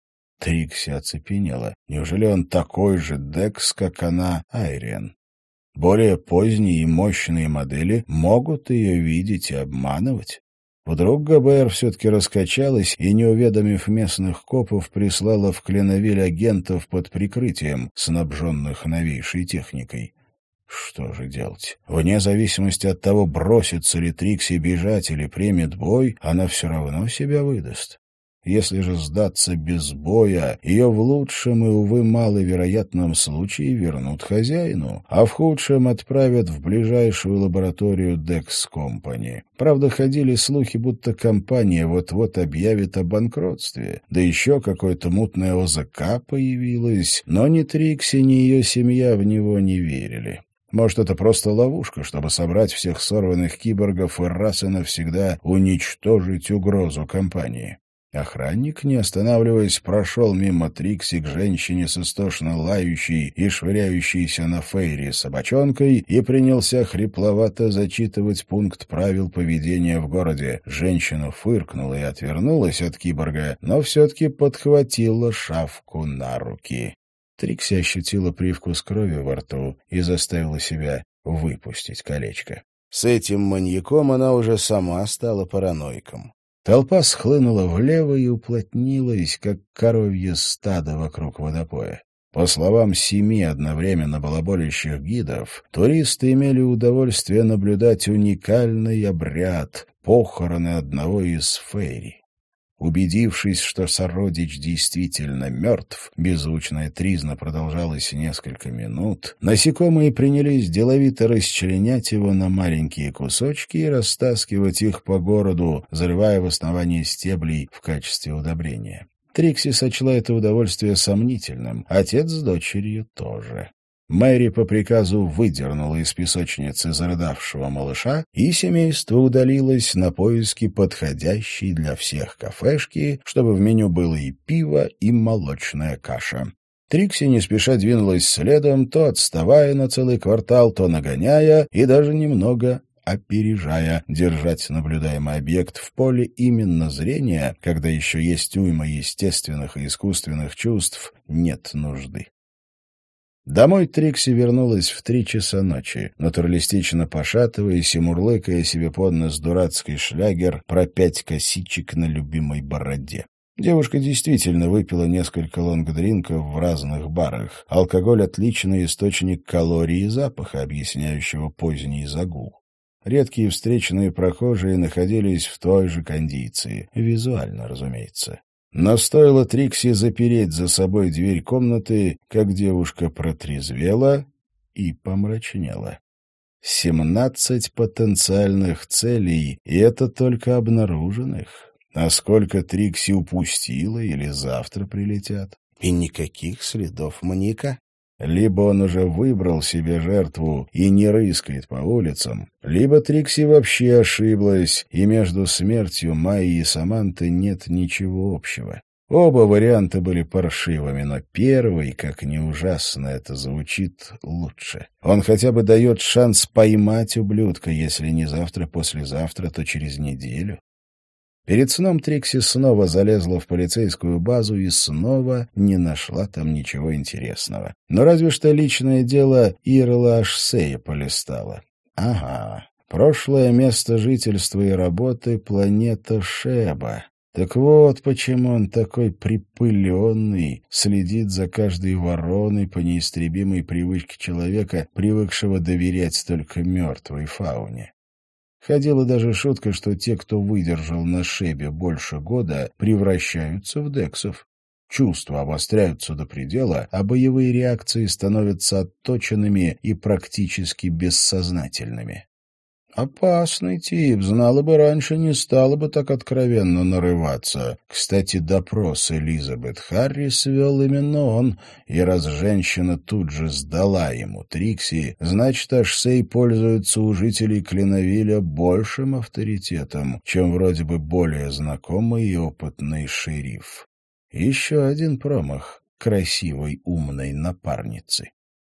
Трикси оцепенела. Неужели он такой же Декс, как она, Айрин? Более поздние и мощные модели могут ее видеть и обманывать. Вдруг ГБР все-таки раскачалась и, не уведомив местных копов, прислала в Кленовиль агентов под прикрытием, снабженных новейшей техникой. Что же делать? Вне зависимости от того, бросится ли Трикси бежать или примет бой, она все равно себя выдаст. Если же сдаться без боя, ее в лучшем и, увы, маловероятном случае вернут хозяину, а в худшем отправят в ближайшую лабораторию Dex Company. Правда, ходили слухи, будто компания вот-вот объявит о банкротстве, да еще какое-то мутное ОЗК появилось, но ни Трикси, ни ее семья в него не верили. Может, это просто ловушка, чтобы собрать всех сорванных киборгов и раз и навсегда уничтожить угрозу компании. Охранник, не останавливаясь, прошел мимо Трикси к женщине с истошно лающей и швыряющейся на Фейри собачонкой и принялся хрипловато зачитывать пункт правил поведения в городе. Женщина фыркнула и отвернулась от киборга, но все-таки подхватила шавку на руки. Трикси ощутила привкус крови во рту и заставила себя выпустить колечко. С этим маньяком она уже сама стала параноиком. Толпа схлынула влево и уплотнилась, как коровье стадо вокруг водопоя. По словам 7 одновременно балаболящих гидов, туристы имели удовольствие наблюдать уникальный обряд — похороны одного из фейри. Убедившись, что сородич действительно мертв, беззвучная тризна продолжалась несколько минут, насекомые принялись деловито расчленять его на маленькие кусочки и растаскивать их по городу, зарывая в основание стеблей в качестве удобрения. Трикси сочла это удовольствие сомнительным, отец с дочерью тоже. Мэри по приказу выдернула из песочницы зарыдавшего малыша, и семейство удалилось на поиски подходящей для всех кафешки, чтобы в меню было и пиво, и молочная каша. Трикси не спеша двинулась следом, то отставая на целый квартал, то нагоняя и даже немного опережая. Держать наблюдаемый объект в поле именно зрения, когда еще есть уйма естественных и искусственных чувств, нет нужды. Домой Трикси вернулась в 3 часа ночи, натуралистично пошатываясь и мурлыкая себе под нос дурацкий шлягер про 5 косичек на любимой бороде. Девушка действительно выпила несколько лонгдринков в разных барах. Алкоголь — отличный источник калорий и запаха, объясняющего поздний загул. Редкие встречные прохожие находились в той же кондиции, визуально, разумеется. Но стоило Трикси запереть за собой дверь комнаты, как девушка протрезвела и помрачнела. 17 потенциальных целей, и это только обнаруженных. А сколько Трикси упустила или завтра прилетят? И никаких следов маньяка. Либо он уже выбрал себе жертву и не рыскает по улицам, либо Трикси вообще ошиблась, и между смертью Майи и Саманты нет ничего общего. Оба варианта были паршивыми, но первый, как ни ужасно это звучит, лучше. Он хотя бы дает шанс поймать ублюдка, если не завтра-послезавтра, то через неделю. Перед сном Трикси снова залезла в полицейскую базу и снова не нашла там ничего интересного. Но разве что личное дело Ирла Ашсея полистала. Ага, прошлое место жительства и работы — планета Шеба. Так вот почему он такой припыленный, следит за каждой вороной по неистребимой привычке человека, привыкшего доверять только мертвой фауне. Ходила даже шутка, что те, кто выдержал на Шебе больше года, превращаются в дексов. Чувства обостряются до предела, а боевые реакции становятся отточенными и практически бессознательными. Опасный тип, знала бы раньше, не стала бы так откровенно нарываться. Кстати, допрос Элизабет Харрис вел именно он, и раз женщина тут же сдала ему Трикси, значит, Ашсей пользуется у жителей Клиновиля большим авторитетом, чем вроде бы более знакомый и опытный шериф. Еще один промах красивой умной напарницы.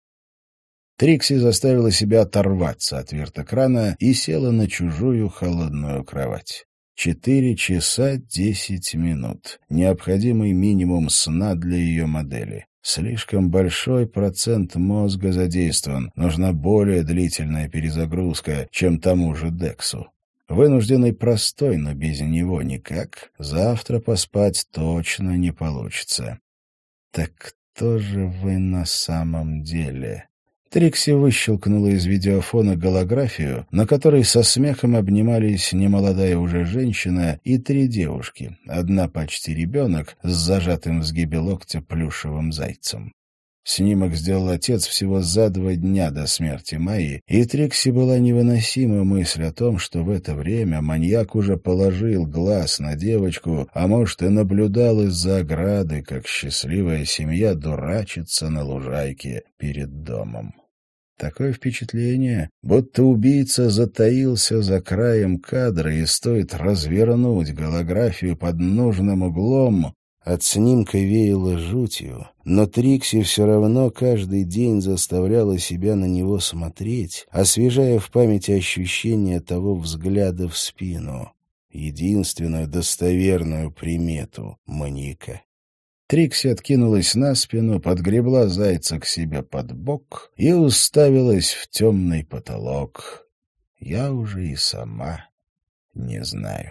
Трикси заставила себя оторваться от вертэкрана и села на чужую холодную кровать. 4 часа 10 минут. Необходимый минимум сна для ее модели. Слишком большой процент мозга задействован. Нужна более длительная перезагрузка, чем тому же Дексу. Вынужденный простой, но без него никак. Завтра поспать точно не получится. Так кто же вы на самом деле? Трикси выщелкнула из видеофона голографию, на которой со смехом обнимались немолодая уже женщина и 3 девушки, одна почти ребенок с зажатым в сгибе локтя плюшевым зайцем. Снимок сделал отец всего за 2 дня до смерти Майи, и Трикси была невыносима мысль о том, что в это время маньяк уже положил глаз на девочку, а может и наблюдал из-за ограды, как счастливая семья дурачится на лужайке перед домом. Такое впечатление, будто убийца затаился за краем кадра, и стоит развернуть голографию под нужным углом. От снимка веяло жутью, но Трикси все равно каждый день заставляла себя на него смотреть, освежая в памяти ощущение того взгляда в спину, единственную достоверную примету маньяка. Трикси откинулась на спину, подгребла зайца к себе под бок и уставилась в темный потолок. Я уже и сама не знаю.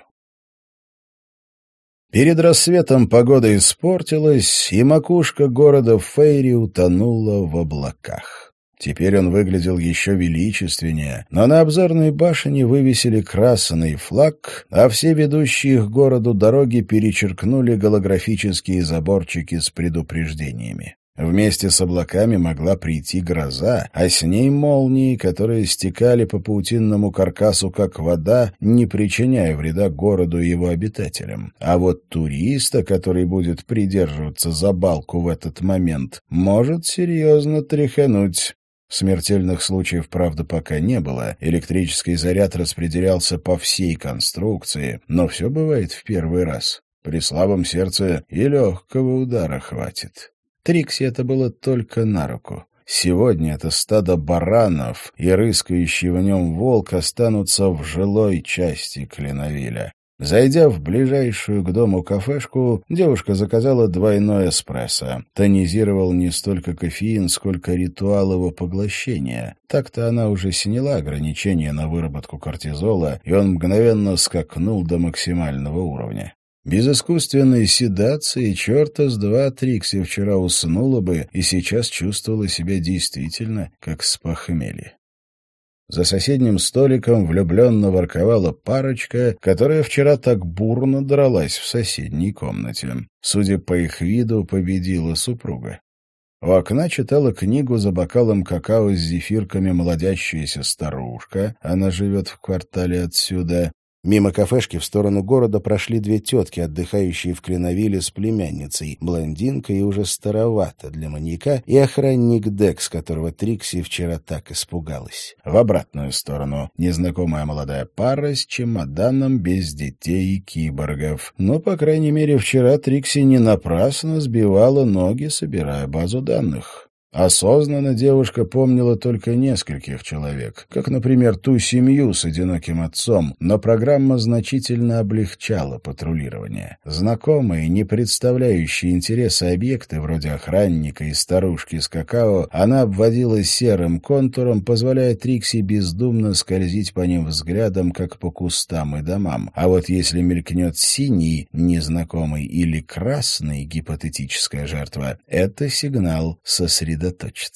Перед рассветом погода испортилась, и макушка города Фейри утонула в облаках. Теперь он выглядел еще величественнее, но на обзорной башне вывесили красный флаг, а все ведущие к городу дороги перечеркнули голографические заборчики с предупреждениями. Вместе с облаками могла прийти гроза, а с ней молнии, которые стекали по паутинному каркасу, как вода, не причиняя вреда городу и его обитателям. А вот туриста, который будет придерживаться за балку в этот момент, может серьезно тряхануть. Смертельных случаев, правда, пока не было. Электрический заряд распределялся по всей конструкции, но все бывает в первый раз. При слабом сердце и легкого удара хватит. Трикси это было только на руку. Сегодня это стадо баранов и рыскающий в нем волк останутся в жилой части Клиновиля. Зайдя в ближайшую к дому кафешку, девушка заказала двойной эспрессо. Тонизировал не столько кофеин, сколько ритуал его поглощения. Так-то она уже сняла ограничения на выработку кортизола, и он мгновенно скакнул до максимального уровня. Без искусственной седации черта с два Трикси вчера уснула бы и сейчас чувствовала себя действительно как с похмелья. За соседним столиком влюбленно ворковала парочка, которая вчера так бурно дралась в соседней комнате. Судя по их виду, победила супруга. У окна читала книгу за бокалом какао с зефирками молодящаяся старушка, она живет в квартале отсюда. Мимо кафешки в сторону города прошли две тетки, отдыхающие в Клиновиле с племянницей, блондинка и уже старовата для маньяка, и охранник Декс, которого Трикси вчера так испугалась. В обратную сторону незнакомая молодая пара с чемоданом без детей и киборгов. Но, по крайней мере, вчера Трикси не напрасно сбивала ноги, собирая базу данных. Осознанно девушка помнила только нескольких человек, как, например, ту семью с одиноким отцом, но программа значительно облегчала патрулирование. Знакомые, не представляющие интереса объекты, вроде охранника и старушки с какао, она обводила серым контуром, позволяя Трикси бездумно скользить по ним взглядом, как по кустам и домам. А вот если мелькнет синий, незнакомый, или красный, гипотетическая жертва, это сигнал сосредоточиться.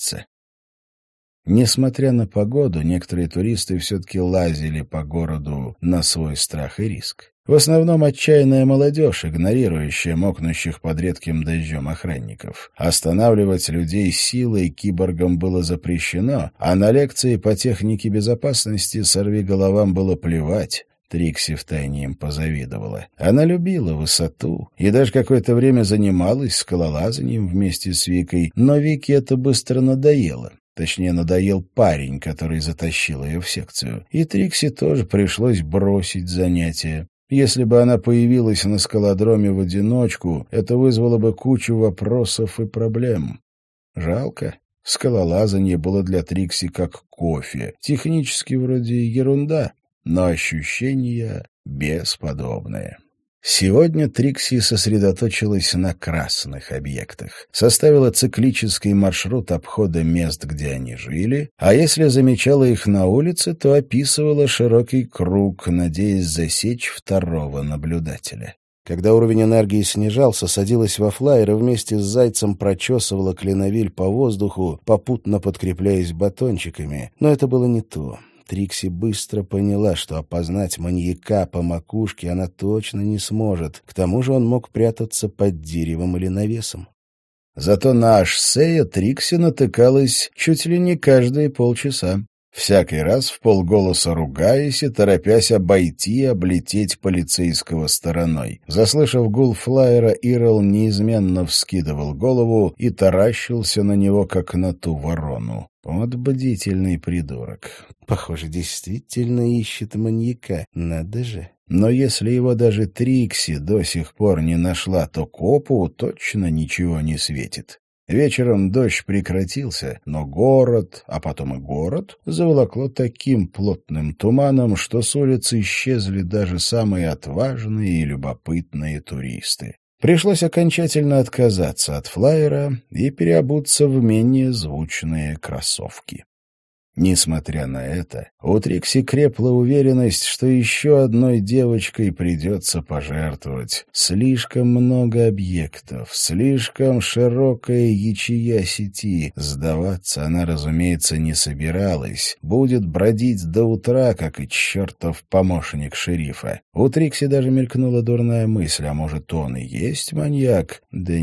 Несмотря на погоду, некоторые туристы все-таки лазили по городу на свой страх и риск. В основном отчаянная молодежь, игнорирующая мокнущих под редким дождем охранников. Останавливать людей силой киборгам было запрещено, а на лекции по технике безопасности сорвиголовам было плевать. Трикси втайне им позавидовала. Она любила высоту и даже какое-то время занималась скалолазанием вместе с Викой, но Вике это быстро надоело. Точнее, надоел парень, который затащил ее в секцию. И Трикси тоже пришлось бросить занятия. Если бы она появилась на скалодроме в одиночку, это вызвало бы кучу вопросов и проблем. Жалко. Скалолазание было для Трикси как кофе. Технически вроде ерунда, но ощущения бесподобные. Сегодня Трикси сосредоточилась на красных объектах. Составила циклический маршрут обхода мест, где они жили, а если замечала их на улице, то описывала широкий круг, надеясь засечь второго наблюдателя. Когда уровень энергии снижался, садилась во флайер и вместе с Зайцем прочесывала Клиновиль по воздуху, попутно подкрепляясь батончиками. Но это было не то. Трикси быстро поняла, что опознать маньяка по макушке она точно не сможет. К тому же он мог прятаться под деревом или навесом. Зато на Ашсея Трикси натыкалась чуть ли не каждые полчаса. Всякий раз вполголоса ругаясь и торопясь обойти и облететь полицейского стороной. Заслышав гул флайера, Ирл неизменно вскидывал голову и таращился на него, как на ту ворону. Вот бдительный придурок. Похоже, действительно ищет маньяка. Надо же. Но если его даже Трикси до сих пор не нашла, то копу точно ничего не светит. Вечером дождь прекратился, но город, а потом и город, заволокло таким плотным туманом, что с улицы исчезли даже самые отважные и любопытные туристы. Пришлось окончательно отказаться от флайера и переобуться в менее звучные кроссовки. Несмотря на это, у Трикси крепла уверенность, что еще одной девочкой придется пожертвовать. Слишком много объектов, слишком широкая ячея сети. Сдаваться она, разумеется, не собиралась. Будет бродить до утра, как и чертов помощник шерифа. У Трикси даже мелькнула дурная мысль, а может, он и есть маньяк? Да нет.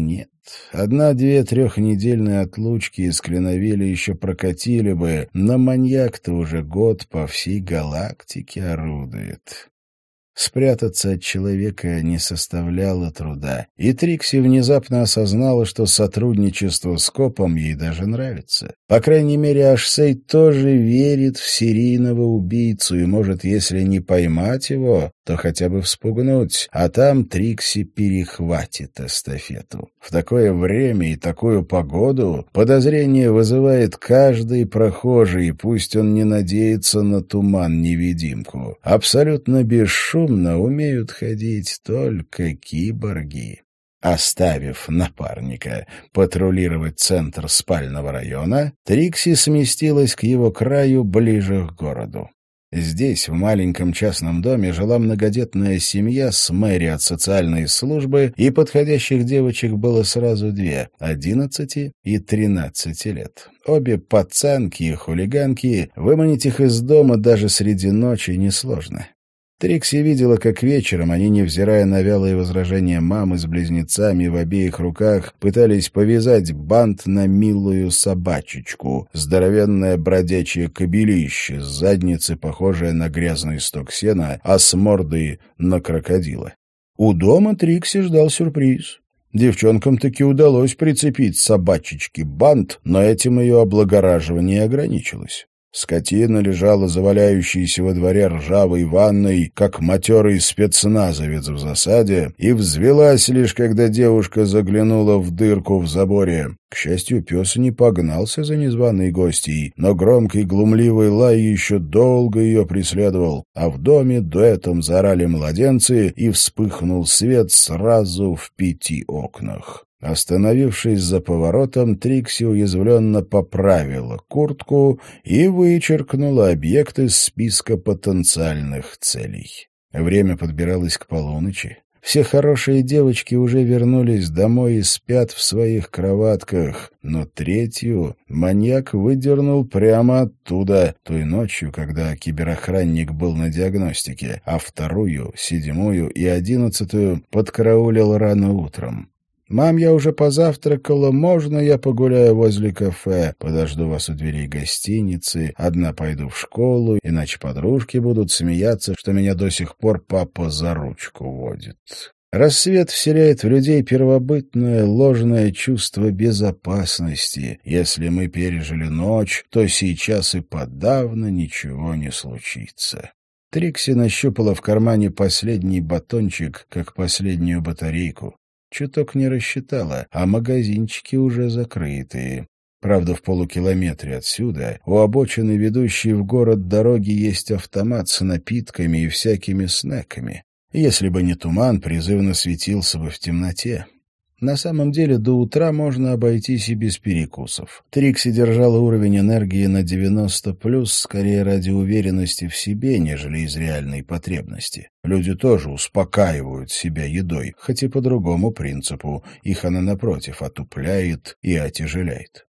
1-2 трехнедельные отлучки из Клиновиля еще прокатили бы, но маньяк-то уже год по всей галактике орудует. Спрятаться от человека не составляло труда, и Трикси внезапно осознала, что сотрудничество с копом ей даже нравится. По крайней мере, Ашсей тоже верит в серийного убийцу и может, если не поймать его, то хотя бы вспугнуть, а там Трикси перехватит эстафету. В такое время и такую погоду подозрение вызывает каждый прохожий, пусть он не надеется на туман-невидимку. Абсолютно бесшумно умеют ходить только киборги. Оставив напарника патрулировать центр спального района, Трикси сместилась к его краю ближе к городу. Здесь, в маленьком частном доме, жила многодетная семья с Мэри от социальной службы, и подходящих девочек было сразу 2 — 11 и 13 лет. Обе пацанки и хулиганки, выманить их из дома даже среди ночи несложно. Трикси видела, как вечером они, невзирая на вялые возражения мамы с близнецами, в обеих руках пытались повязать бант на милую собачечку, здоровенное бродячее кобелище с задницы, похожее на грязный сток сена, а с мордой на крокодила. У дома Трикси ждал сюрприз. Девчонкам таки удалось прицепить собачечке бант, но этим ее облагораживание ограничилось. Скотина лежала заваляющейся во дворе ржавой ванной, как матерый спецназовец в засаде, и взвелась лишь, когда девушка заглянула в дырку в заборе. К счастью, пес не погнался за незваной гостьей, но громкий глумливый лай еще долго ее преследовал, а в доме дуэтом заорали младенцы, и вспыхнул свет сразу в 5 окнах. Остановившись за поворотом, Трикси уязвленно поправила куртку и вычеркнула объект из списка потенциальных целей. Время подбиралось к полуночи. Все хорошие девочки уже вернулись домой и спят в своих кроватках, но 3-ю маньяк выдернул прямо оттуда, той ночью, когда киберохранник был на диагностике, а 2-ю, 7-ю и 11-ю подкараулил рано утром. «Мам, я уже позавтракала, можно я погуляю возле кафе? Подожду вас у дверей гостиницы, одна пойду в школу, иначе подружки будут смеяться, что меня до сих пор папа за ручку водит». Рассвет вселяет в людей первобытное ложное чувство безопасности. Если мы пережили ночь, то сейчас и подавно ничего не случится. Трикси нащупала в кармане последний батончик, как последнюю батарейку. Чуток не рассчитала, а магазинчики уже закрытые. Правда, в полукилометре отсюда, у обочины, ведущей в город дороги, есть автомат с напитками и всякими снеками. Если бы не туман, призывно светился бы в темноте. На самом деле до утра можно обойтись и без перекусов. Трикси держала уровень энергии на 90+, скорее ради уверенности в себе, нежели из реальной потребности. Люди тоже успокаивают себя едой, хоть и по другому принципу. Их она, напротив, отупляет и отяжеляет.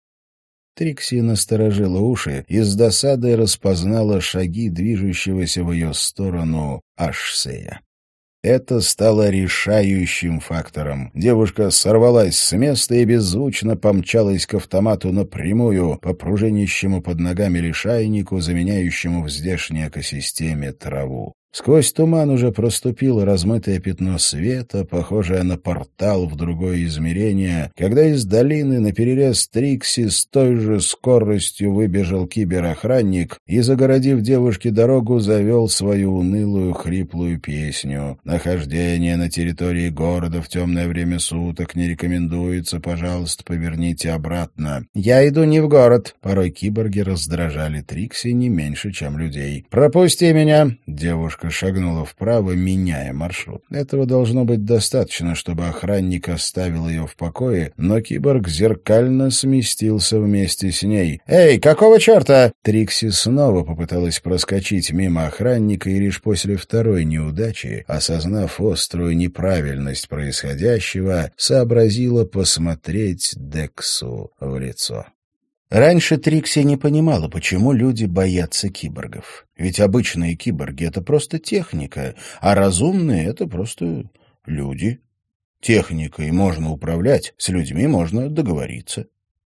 Трикси насторожила уши и с досадой распознала шаги движущегося в ее сторону Ашсея. Это стало решающим фактором. Девушка сорвалась с места и беззвучно помчалась к автомату напрямую, по пружинящему под ногами лишайнику, заменяющему в здешней экосистеме траву. Сквозь туман уже проступило размытое пятно света, похожее на портал в другое измерение, когда из долины наперерез Трикси с той же скоростью выбежал киберохранник и, загородив девушке дорогу, завел свою унылую хриплую песню. «Нахождение на территории города в темное время суток не рекомендуется, пожалуйста, поверните обратно». «Я иду не в город». Порой киборги раздражали Трикси не меньше, чем людей. «Пропусти меня!» Девушка шагнула вправо, меняя маршрут. Этого должно быть достаточно, чтобы охранник оставил ее в покое, но киборг зеркально сместился вместе с ней. «Эй, какого черта?» Трикси снова попыталась проскочить мимо охранника и лишь после 2-й неудачи, осознав острую неправильность происходящего, сообразила посмотреть Дексу в лицо. Раньше Трикси не понимала, почему люди боятся киборгов. Ведь обычные киборги — это просто техника, а разумные — это просто люди. Техникой можно управлять, с людьми можно договориться.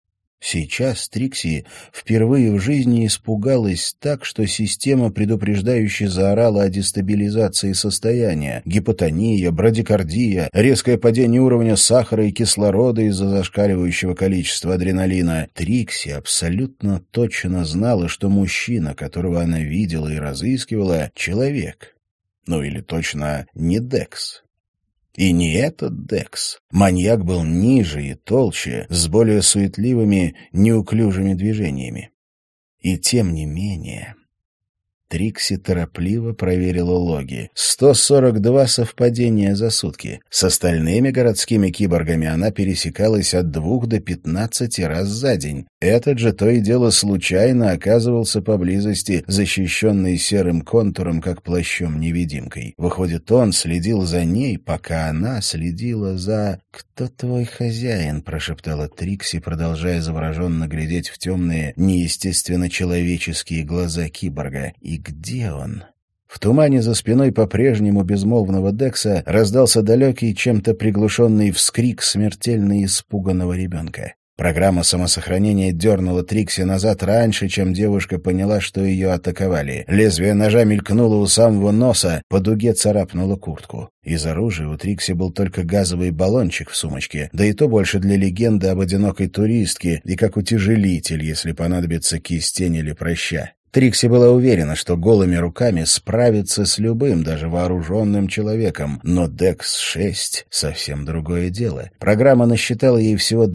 Сейчас Трикси впервые в жизни испугалась так, что система предупреждающе заорала о дестабилизации состояния. Гипотония, брадикардия, резкое падение уровня сахара и кислорода из-за зашкаливающего количества адреналина. Трикси абсолютно точно знала, что мужчина, которого она видела и разыскивала, человек. Ну или точно не Декс. И не этот Декс. Маньяк был ниже и толще, с более суетливыми, неуклюжими движениями. И тем не менее... Трикси торопливо проверила логи. 142 совпадения за сутки. С остальными городскими киборгами она пересекалась от 2 до 15 раз за день. Этот же то и дело случайно оказывался поблизости, защищенный серым контуром, как плащом-невидимкой. Выходит, он следил за ней, пока она следила за... «Кто твой хозяин?» — прошептала Трикси, продолжая завороженно глядеть в темные, неестественно человеческие глаза киборга. «И где он?» В тумане за спиной по-прежнему безмолвного Декса раздался далекий, чем-то приглушенный вскрик смертельно испуганного ребенка. Программа самосохранения дернула Трикси назад раньше, чем девушка поняла, что ее атаковали. Лезвие ножа мелькнуло у самого носа, по дуге царапнуло куртку. Из оружия у Трикси был только газовый баллончик в сумочке, да и то больше для легенды об одинокой туристке и как утяжелитель, если понадобится кистень или проща. Трикси была уверена, что голыми руками справится с любым, даже вооруженным человеком, но Декс-6 — совсем другое дело. Программа насчитала ей всего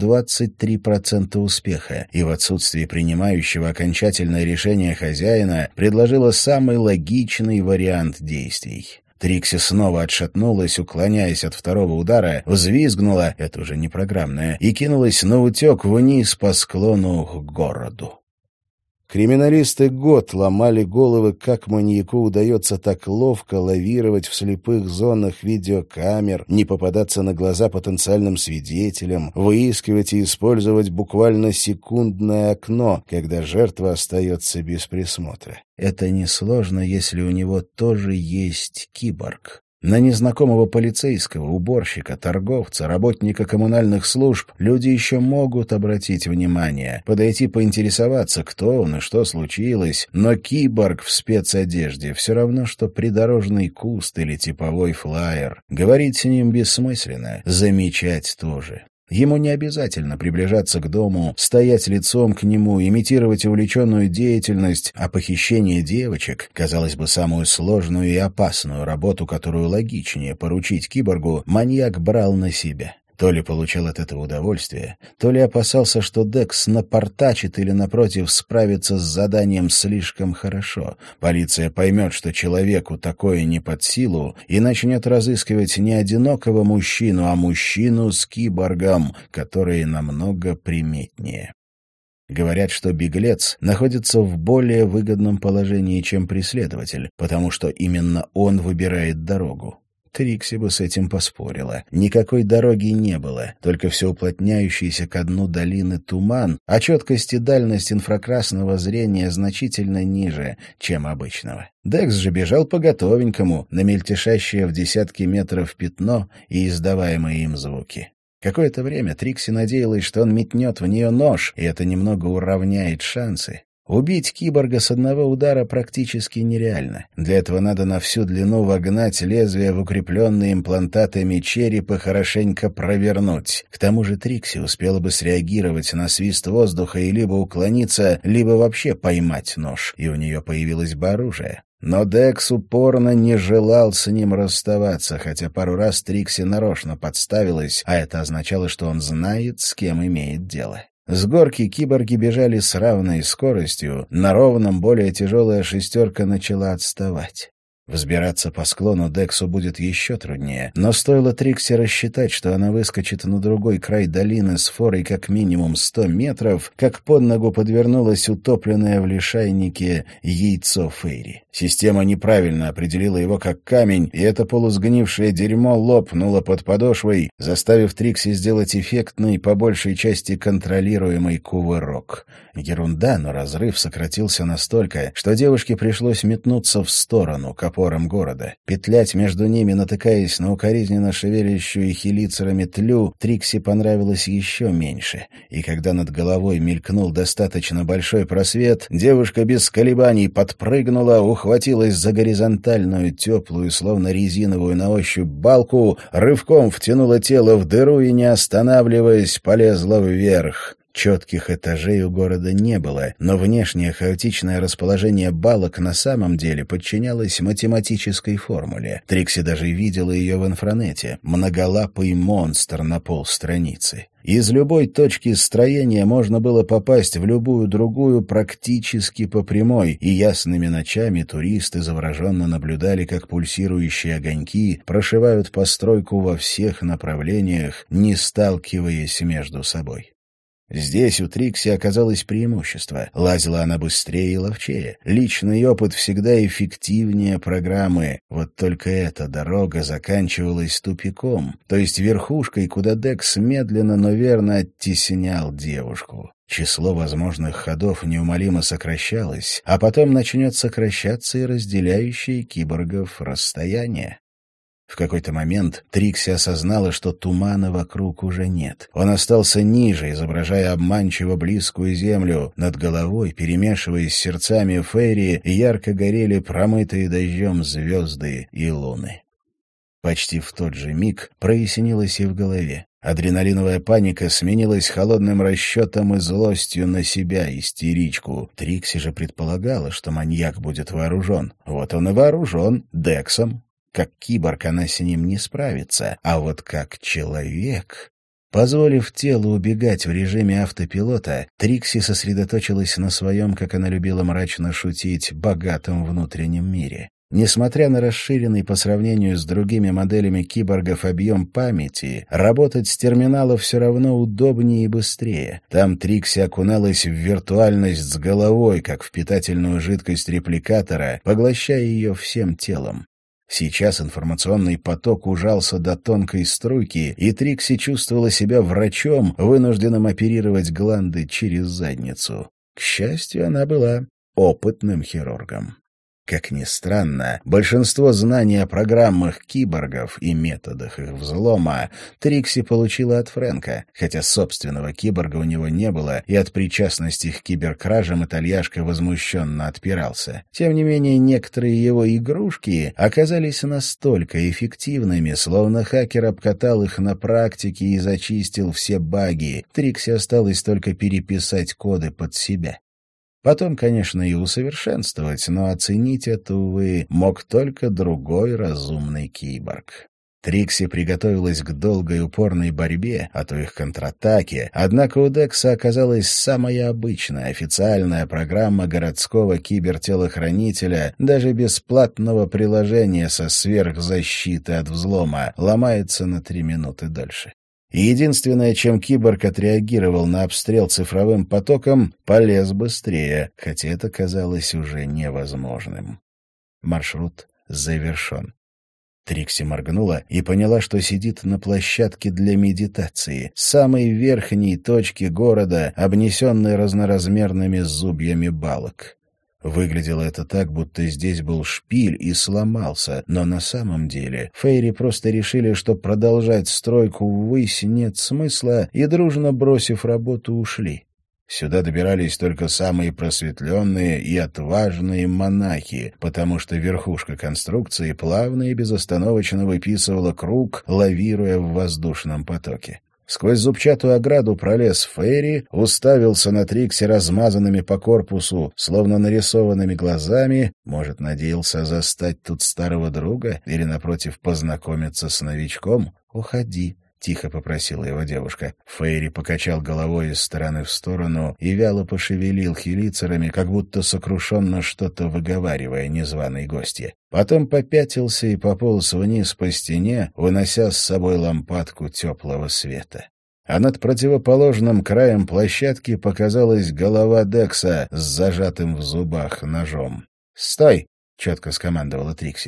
23% успеха, и в отсутствии принимающего окончательное решение хозяина предложила самый логичный вариант действий. Трикси снова отшатнулась, уклоняясь от второго удара, взвизгнула, это уже не программное, и кинулась наутек вниз по склону к городу. Криминалисты год ломали головы, как маньяку удается так ловко лавировать в слепых зонах видеокамер, не попадаться на глаза потенциальным свидетелям, выискивать и использовать буквально секундное окно, когда жертва остается без присмотра. Это несложно, если у него тоже есть киборг. На незнакомого полицейского, уборщика, торговца, работника коммунальных служб люди еще могут обратить внимание, подойти поинтересоваться, кто он и что случилось, но киборг в спецодежде все равно, что придорожный куст или типовой флаер. Говорить с ним бессмысленно, замечать тоже. Ему не обязательно приближаться к дому, стоять лицом к нему, имитировать увлеченную деятельность, а похищение девочек, казалось бы, самую сложную и опасную работу, которую логичнее поручить киборгу, маньяк брал на себя. То ли получал от этого удовольствие, то ли опасался, что Декс напортачит или, напротив, справится с заданием слишком хорошо. Полиция поймет, что человеку такое не под силу, и начнет разыскивать не одинокого мужчину, а мужчину с киборгом, который намного приметнее. Говорят, что беглец находится в более выгодном положении, чем преследователь, потому что именно он выбирает дорогу. Трикси бы с этим поспорила. Никакой дороги не было, только все уплотняющийся ко дну долины туман, а четкость и дальность инфракрасного зрения значительно ниже, чем обычного. Декс же бежал по готовенькому, на мельтешащее в десятки метров пятно и издаваемые им звуки. Какое-то время Трикси надеялась, что он метнет в нее нож, и это немного уравняет шансы. Убить киборга с одного удара практически нереально. Для этого надо на всю длину вогнать лезвие в укрепленные имплантатами череп и хорошенько провернуть. К тому же Трикси успела бы среагировать на свист воздуха и либо уклониться, либо вообще поймать нож, и у нее появилось бы оружие. Но Декс упорно не желал с ним расставаться, хотя пару раз Трикси нарочно подставилась, а это означало, что он знает, с кем имеет дело. С горки киборги бежали с равной скоростью, на ровном более тяжелая шестерка начала отставать. Взбираться по склону Дексу будет еще труднее, но стоило Трикси рассчитать, что она выскочит на другой край долины с форой как минимум 100 метров, как под ногу подвернулось утопленное в лишайнике яйцо Фейри. Система неправильно определила его как камень, и это полусгнившее дерьмо лопнуло под подошвой, заставив Трикси сделать эффектный, по большей части контролируемый кувырок. Ерунда, но разрыв сократился настолько, что девушке пришлось метнуться в сторону, капот опорам города. Петлять между ними, натыкаясь на укоризненно шевелящую хелицерами тлю, Трикси понравилось еще меньше. И когда над головой мелькнул достаточно большой просвет, девушка без колебаний подпрыгнула, ухватилась за горизонтальную, теплую, словно резиновую на ощупь балку, рывком втянула тело в дыру и, не останавливаясь, полезла вверх. Четких этажей у города не было, но внешнее хаотичное расположение балок на самом деле подчинялось математической формуле. Трикси даже видела ее в инфранете. Многолапый монстр на полстраницы. Из любой точки строения можно было попасть в любую другую практически по прямой, и ясными ночами туристы завороженно наблюдали, как пульсирующие огоньки прошивают постройку во всех направлениях, не сталкиваясь между собой. Здесь у Трикси оказалось преимущество. Лазила она быстрее и ловчее. Личный опыт всегда эффективнее программы. Вот только эта дорога заканчивалась тупиком, то есть верхушкой, куда Декс медленно, но верно оттеснял девушку. Число возможных ходов неумолимо сокращалось, а потом начнет сокращаться и разделяющее киборгов расстояние. В какой-то момент Трикси осознала, что тумана вокруг уже нет. Он остался ниже, изображая обманчиво близкую землю. Над головой, перемешиваясь с сердцами фейри, ярко горели промытые дождем звезды и луны. Почти в тот же миг прояснилось и в голове. Адреналиновая паника сменилась холодным расчетом и злостью на себя, истеричку. Трикси же предполагала, что маньяк будет вооружен. Вот он и вооружен, Дексом. Как киборг она с ним не справится, а вот как человек... Позволив телу убегать в режиме автопилота, Трикси сосредоточилась на своем, как она любила мрачно шутить, богатом внутреннем мире. Несмотря на расширенный по сравнению с другими моделями киборгов объем памяти, работать с терминала все равно удобнее и быстрее. Там Трикси окуналась в виртуальность с головой, как в питательную жидкость репликатора, поглощая ее всем телом. Сейчас информационный поток ужался до тонкой струйки, и Трикси чувствовала себя врачом, вынужденным оперировать гланды через задницу. К счастью, она была опытным хирургом. Как ни странно, большинство знаний о программах киборгов и методах их взлома Трикси получила от Фрэнка, хотя собственного киборга у него не было, и от причастности к киберкражам итальяшка возмущенно отпирался. Тем не менее, некоторые его игрушки оказались настолько эффективными, словно хакер обкатал их на практике и зачистил все баги. Трикси осталось только переписать коды под себя. Потом, конечно, и усовершенствовать, но оценить это, увы, мог только другой разумный киборг. Трикси приготовилась к долгой упорной борьбе, а то их контратаке, однако у Декса оказалась самая обычная официальная программа городского кибертелохранителя, даже бесплатного приложения со сверхзащитой от взлома, ломается на 3 минуты дольше. И единственное, чем киборг отреагировал на обстрел цифровым потоком, полез быстрее, хотя это казалось уже невозможным. Маршрут завершен. Трикси моргнула и поняла, что сидит на площадке для медитации, самой верхней точки города, обнесенной разноразмерными зубьями балок. Выглядело это так, будто здесь был шпиль и сломался, но на самом деле фейри просто решили, что продолжать стройку ввысь нет смысла, и, дружно бросив работу, ушли. Сюда добирались только самые просветленные и отважные монахи, потому что верхушка конструкции плавно и безостановочно выписывала круг, лавируя в воздушном потоке. Сквозь зубчатую ограду пролез фейри, уставился на Трикси размазанными по корпусу, словно нарисованными глазами, может, надеялся застать тут старого друга или, напротив, познакомиться с новичком. «Уходи», — тихо попросила его девушка. Фейри покачал головой из стороны в сторону и вяло пошевелил хелицерами, как будто сокрушенно что-то выговаривая незваной гостье. Потом попятился и пополз вниз по стене, вынося с собой лампадку теплого света. А над противоположным краем площадки показалась голова Декса с зажатым в зубах ножом. «Стой!» — четко скомандовала Трикси.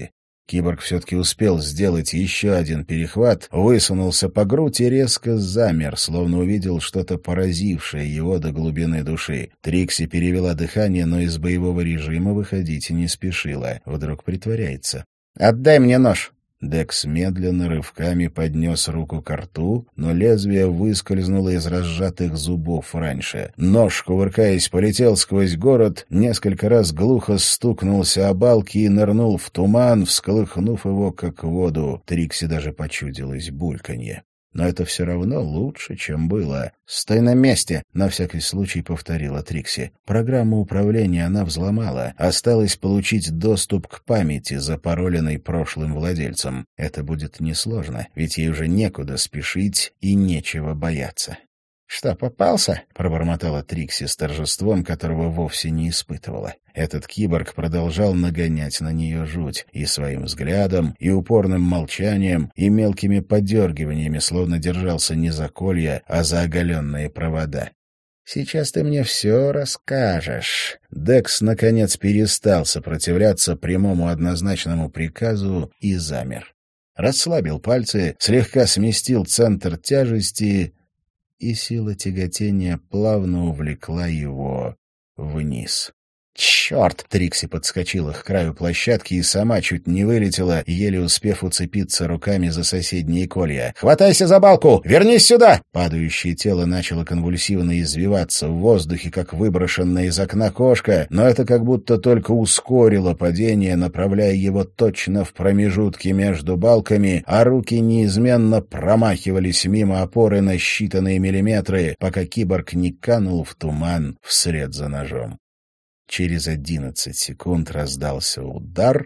Киборг все-таки успел сделать еще один перехват, высунулся по грудь и резко замер, словно увидел что-то поразившее его до глубины души. Трикси перевела дыхание, но из боевого режима выходить не спешила. Вдруг притворяется. «Отдай мне нож!» Декс медленно рывками поднес руку к рту, но лезвие выскользнуло из разжатых зубов раньше. Нож, кувыркаясь, полетел сквозь город, несколько раз глухо стукнулся о балки и нырнул в туман, всколыхнув его, как воду. Трикси даже почудилось бульканье. Но это все равно лучше, чем было. «Стой на месте!» — на всякий случай повторила Трикси. Программу управления она взломала. Осталось получить доступ к памяти, запароленной прошлым владельцем. Это будет несложно, ведь ей уже некуда спешить и нечего бояться. «Что, попался?» — пробормотала Трикси с торжеством, которого вовсе не испытывала. Этот киборг продолжал нагонять на нее жуть и своим взглядом, и упорным молчанием, и мелкими подергиваниями, словно держался не за колья, а за оголенные провода. «Сейчас ты мне все расскажешь». Декс, наконец, перестал сопротивляться прямому однозначному приказу и замер. Расслабил пальцы, слегка сместил центр тяжести, и сила тяготения плавно увлекла его вниз. «Черт!» — Трикси подскочила к краю площадки и сама чуть не вылетела, еле успев уцепиться руками за соседние колья. «Хватайся за балку! Вернись сюда!» Падающее тело начало конвульсивно извиваться в воздухе, как выброшенное из окна кошка, но это как будто только ускорило падение, направляя его точно в промежутки между балками, а руки неизменно промахивались мимо опоры на считанные миллиметры, пока киборг не канул в туман вслед за ножом. Через 11 секунд раздался удар,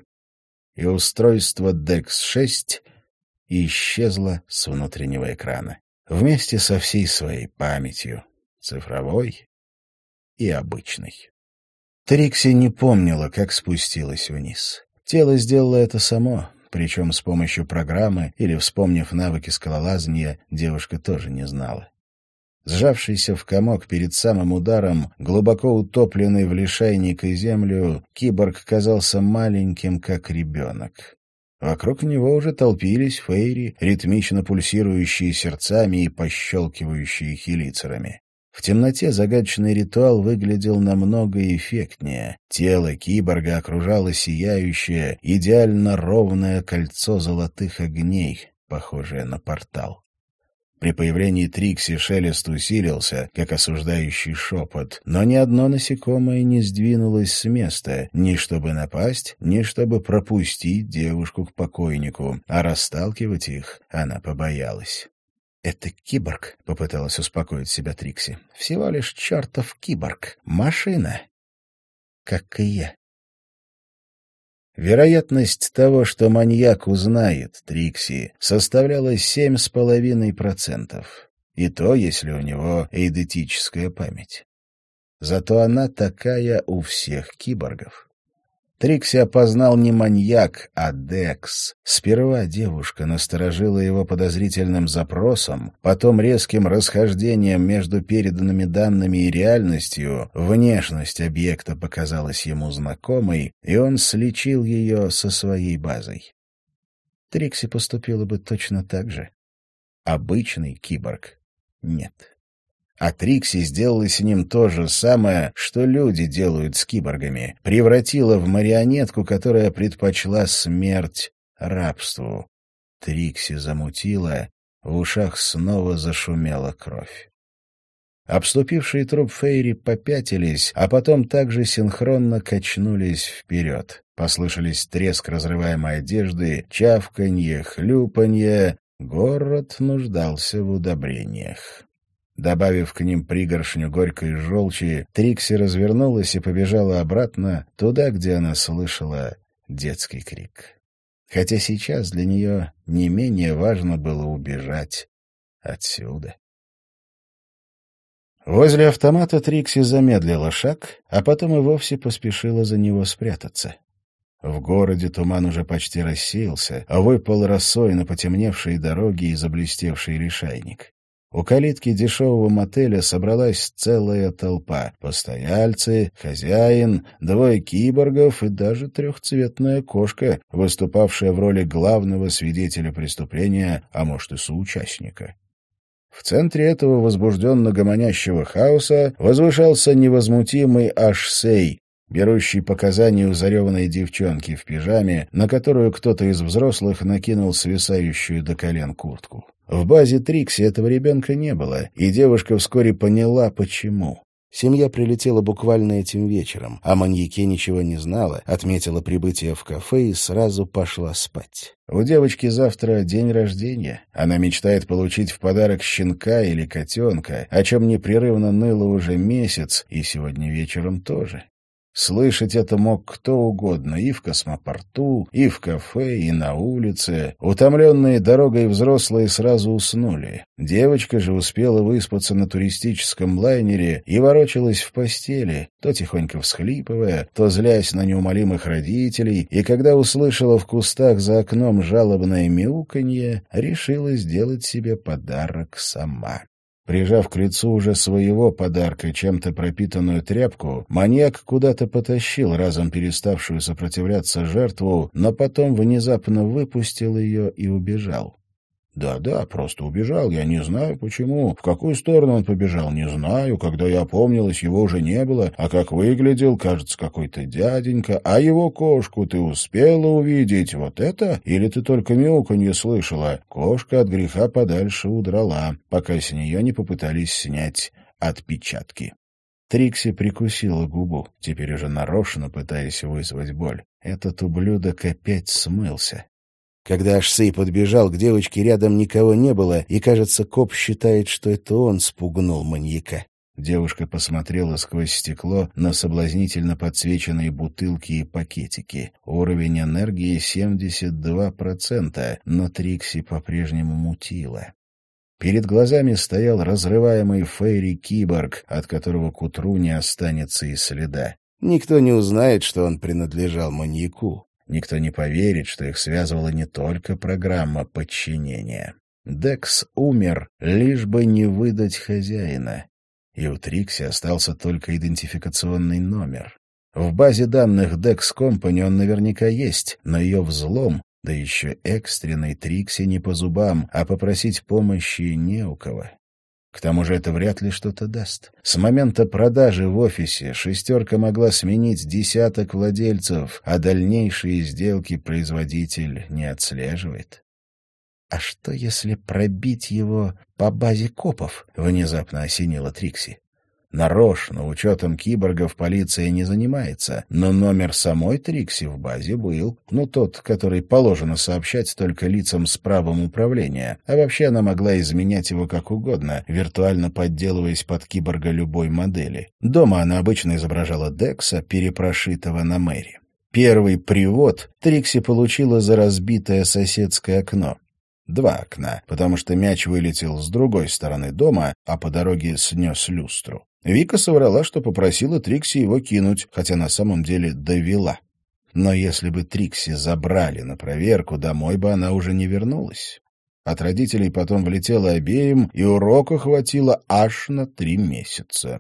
и устройство DEX-6 исчезло с внутреннего экрана, вместе со всей своей памятью, цифровой и обычной. Трикси не помнила, как спустилась вниз. Тело сделало это само, причем с помощью программы или вспомнив навыки скалолазания, девушка тоже не знала. Сжавшийся в комок перед самым ударом, глубоко утопленный в лишайник и землю, киборг казался маленьким, как ребенок. Вокруг него уже толпились фейри, ритмично пульсирующие сердцами и пощелкивающие хелицерами. В темноте загадочный ритуал выглядел намного эффектнее. Тело киборга окружало сияющее, идеально ровное кольцо золотых огней, похожее на портал. При появлении Трикси шелест усилился, как осуждающий шепот, но ни одно насекомое не сдвинулось с места, ни чтобы напасть, ни чтобы пропустить девушку к покойнику, а расталкивать их она побоялась. «Это киборг», — попыталась успокоить себя Трикси. «Всего лишь чертов киборг. Машина. Как и я». Вероятность того, что маньяк узнает Трикси, составляла 7,5%. И то, если у него эйдетическая память. Зато она такая у всех киборгов. Трикси опознал не маньяк, а Декс. Сперва девушка насторожила его подозрительным запросом, потом резким расхождением между переданными данными и реальностью. Внешность объекта показалась ему знакомой, и он сличил ее со своей базой. Трикси поступила бы точно так же. Обычный киборг — нет. А Трикси сделала с ним то же самое, что люди делают с киборгами. Превратила в марионетку, которая предпочла смерть рабству. Трикси замутила, в ушах снова зашумела кровь. Обступившие труп фейри попятились, а потом также синхронно качнулись вперед. Послышались треск разрываемой одежды, чавканье, хлюпанье. Город нуждался в удобрениях. Добавив к ним пригоршню горькой желчи, Трикси развернулась и побежала обратно, туда, где она слышала детский крик. Хотя сейчас для нее не менее важно было убежать отсюда. Возле автомата Трикси замедлила шаг, а потом и вовсе поспешила за него спрятаться. В городе туман уже почти рассеялся, а выпал росой на потемневшие дороги и заблестевший лишайник. У калитки дешевого мотеля собралась целая толпа. Постояльцы, хозяин, 2 киборгов и даже 3-цветная кошка, выступавшая в роли главного свидетеля преступления, а может и соучастника. В центре этого возбужденно гомонящего хаоса возвышался невозмутимый Ашсей, берущий показания у зареванной девчонки в пижаме, на которую кто-то из взрослых накинул свисающую до колен куртку. В базе Трикси этого ребенка не было, и девушка вскоре поняла, почему. Семья прилетела буквально этим вечером, о маньяке ничего не знала, отметила прибытие в кафе и сразу пошла спать. У девочки завтра день рождения. Она мечтает получить в подарок щенка или котенка, о чем непрерывно ныла уже месяц, и сегодня вечером тоже. Слышать это мог кто угодно, и в космопорту, и в кафе, и на улице. Утомленные дорогой взрослые сразу уснули. Девочка же успела выспаться на туристическом лайнере и ворочалась в постели, то тихонько всхлипывая, то злясь на неумолимых родителей, и когда услышала в кустах за окном жалобное мяуканье, решила сделать себе подарок сама. Прижав к лицу уже своего подарка чем-то пропитанную тряпку, маньяк куда-то потащил разом переставшую сопротивляться жертву, но потом внезапно выпустил ее и убежал. Да, просто убежал, я не знаю почему. В какую сторону он побежал, не знаю. Когда я опомнилась, его уже не было, а как выглядел, кажется, какой-то дяденька. А его кошку ты успела увидеть? Вот это? Или ты только мяуканье слышала? Кошка от греха подальше удрала, пока с нее не попытались снять отпечатки. Трикси прикусила губу, теперь уже нарочно пытаясь вызвать боль. Этот ублюдок опять смылся. Когда Ашсей подбежал, к девочке рядом никого не было, и, кажется, коп считает, что это он спугнул маньяка. Девушка посмотрела сквозь стекло на соблазнительно подсвеченные бутылки и пакетики. Уровень энергии 72%, но Трикси по-прежнему мутила. Перед глазами стоял разрываемый Фейри-киборг, от которого к утру не останется и следа. Никто не узнает, что он принадлежал маньяку. Никто не поверит, что их связывала не только программа подчинения. Декс умер, лишь бы не выдать хозяина. И у Трикси остался только идентификационный номер. В базе данных Dex Company он наверняка есть, но ее взлом, да еще экстренный, Трикси не по зубам, а попросить помощи не у кого. К тому же это вряд ли что-то даст. С момента продажи в офисе «шестерка» могла сменить десяток владельцев, а дальнейшие сделки производитель не отслеживает. «А что, если пробить его по базе копов?» — внезапно осенила Трикси. Нарочно, учетом киборгов, полиция не занимается, но номер самой Трикси в базе был, тот, который положено сообщать только лицам с правом управления, а вообще она могла изменять его как угодно, виртуально подделываясь под киборга любой модели. Дома она обычно изображала Декса, перепрошитого на Мэри. Первый привод Трикси получила за разбитое соседское окно. 2 окна, потому что мяч вылетел с другой стороны дома, а по дороге снес люстру. Вика соврала, что попросила Трикси его кинуть, хотя на самом деле довела. Но если бы Трикси забрали на проверку, домой бы она уже не вернулась. От родителей потом влетело обеим, и урока хватило аж на 3 месяца.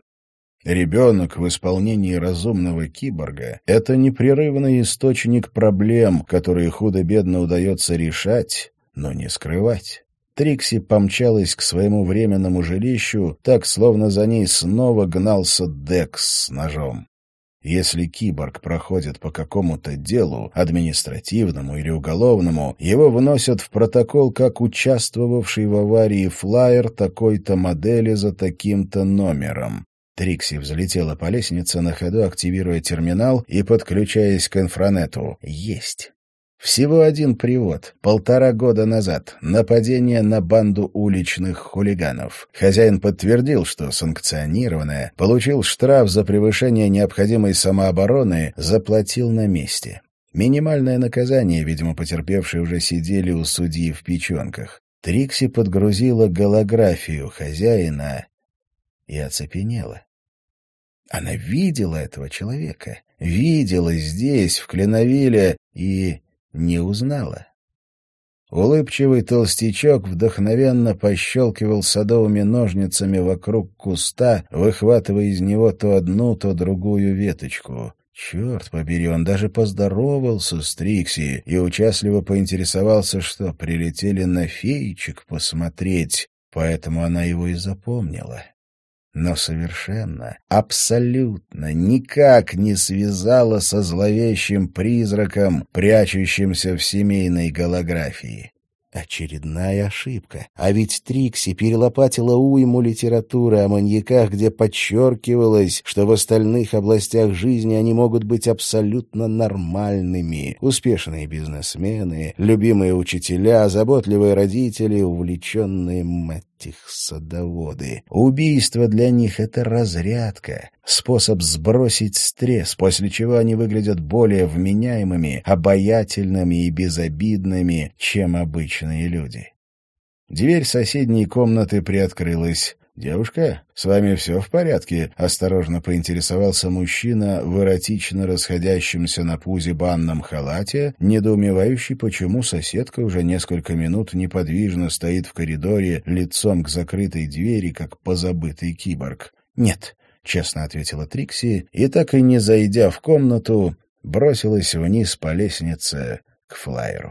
Ребенок в исполнении разумного киборга — это непрерывный источник проблем, которые худо-бедно удается решать, но не скрывать. Трикси помчалась к своему временному жилищу, так, словно за ней снова гнался Декс с ножом. Если киборг проходит по какому-то делу, административному или уголовному, его вносят в протокол как участвовавший в аварии флаер такой-то модели за таким-то номером. Трикси взлетела по лестнице, на ходу активируя терминал и подключаясь к инфранету. Есть. Всего один привод. 1,5 года назад. Нападение на банду уличных хулиганов. Хозяин подтвердил, что санкционированное, получил штраф за превышение необходимой самообороны, заплатил на месте. Минимальное наказание, видимо, потерпевшие уже сидели у судьи в печенках. Трикси подгрузила голографию хозяина и оцепенела. Она видела этого человека. Видела здесь, в Кленовилле, и не узнала. Улыбчивый толстячок вдохновенно пощелкивал садовыми ножницами вокруг куста, выхватывая из него то одну, то другую веточку. Черт побери, он даже поздоровался с Трикси и участливо поинтересовался, что прилетели на феечек посмотреть, поэтому она его и запомнила. Но совершенно, абсолютно никак не связала со зловещим призраком, прячущимся в семейной голографии. Очередная ошибка. А ведь Трикси перелопатила уйму литературы о маньяках, где подчеркивалось, что в остальных областях жизни они могут быть абсолютно нормальными. Успешные бизнесмены, любимые учителя, заботливые родители, увлеченные, мать их, садоводы. Убийство для них — это разрядка, способ сбросить стресс, после чего они выглядят более вменяемыми, обаятельными и безобидными, чем обычные люди. Дверь соседней комнаты приоткрылась. «Девушка, с вами все в порядке?» — осторожно поинтересовался мужчина в эротично расходящемся на пузе банном халате, недоумевающий, почему соседка уже несколько минут неподвижно стоит в коридоре лицом к закрытой двери, как позабытый киборг. «Нет», — честно ответила Трикси, и, так и не зайдя в комнату, бросилась вниз по лестнице к флайеру.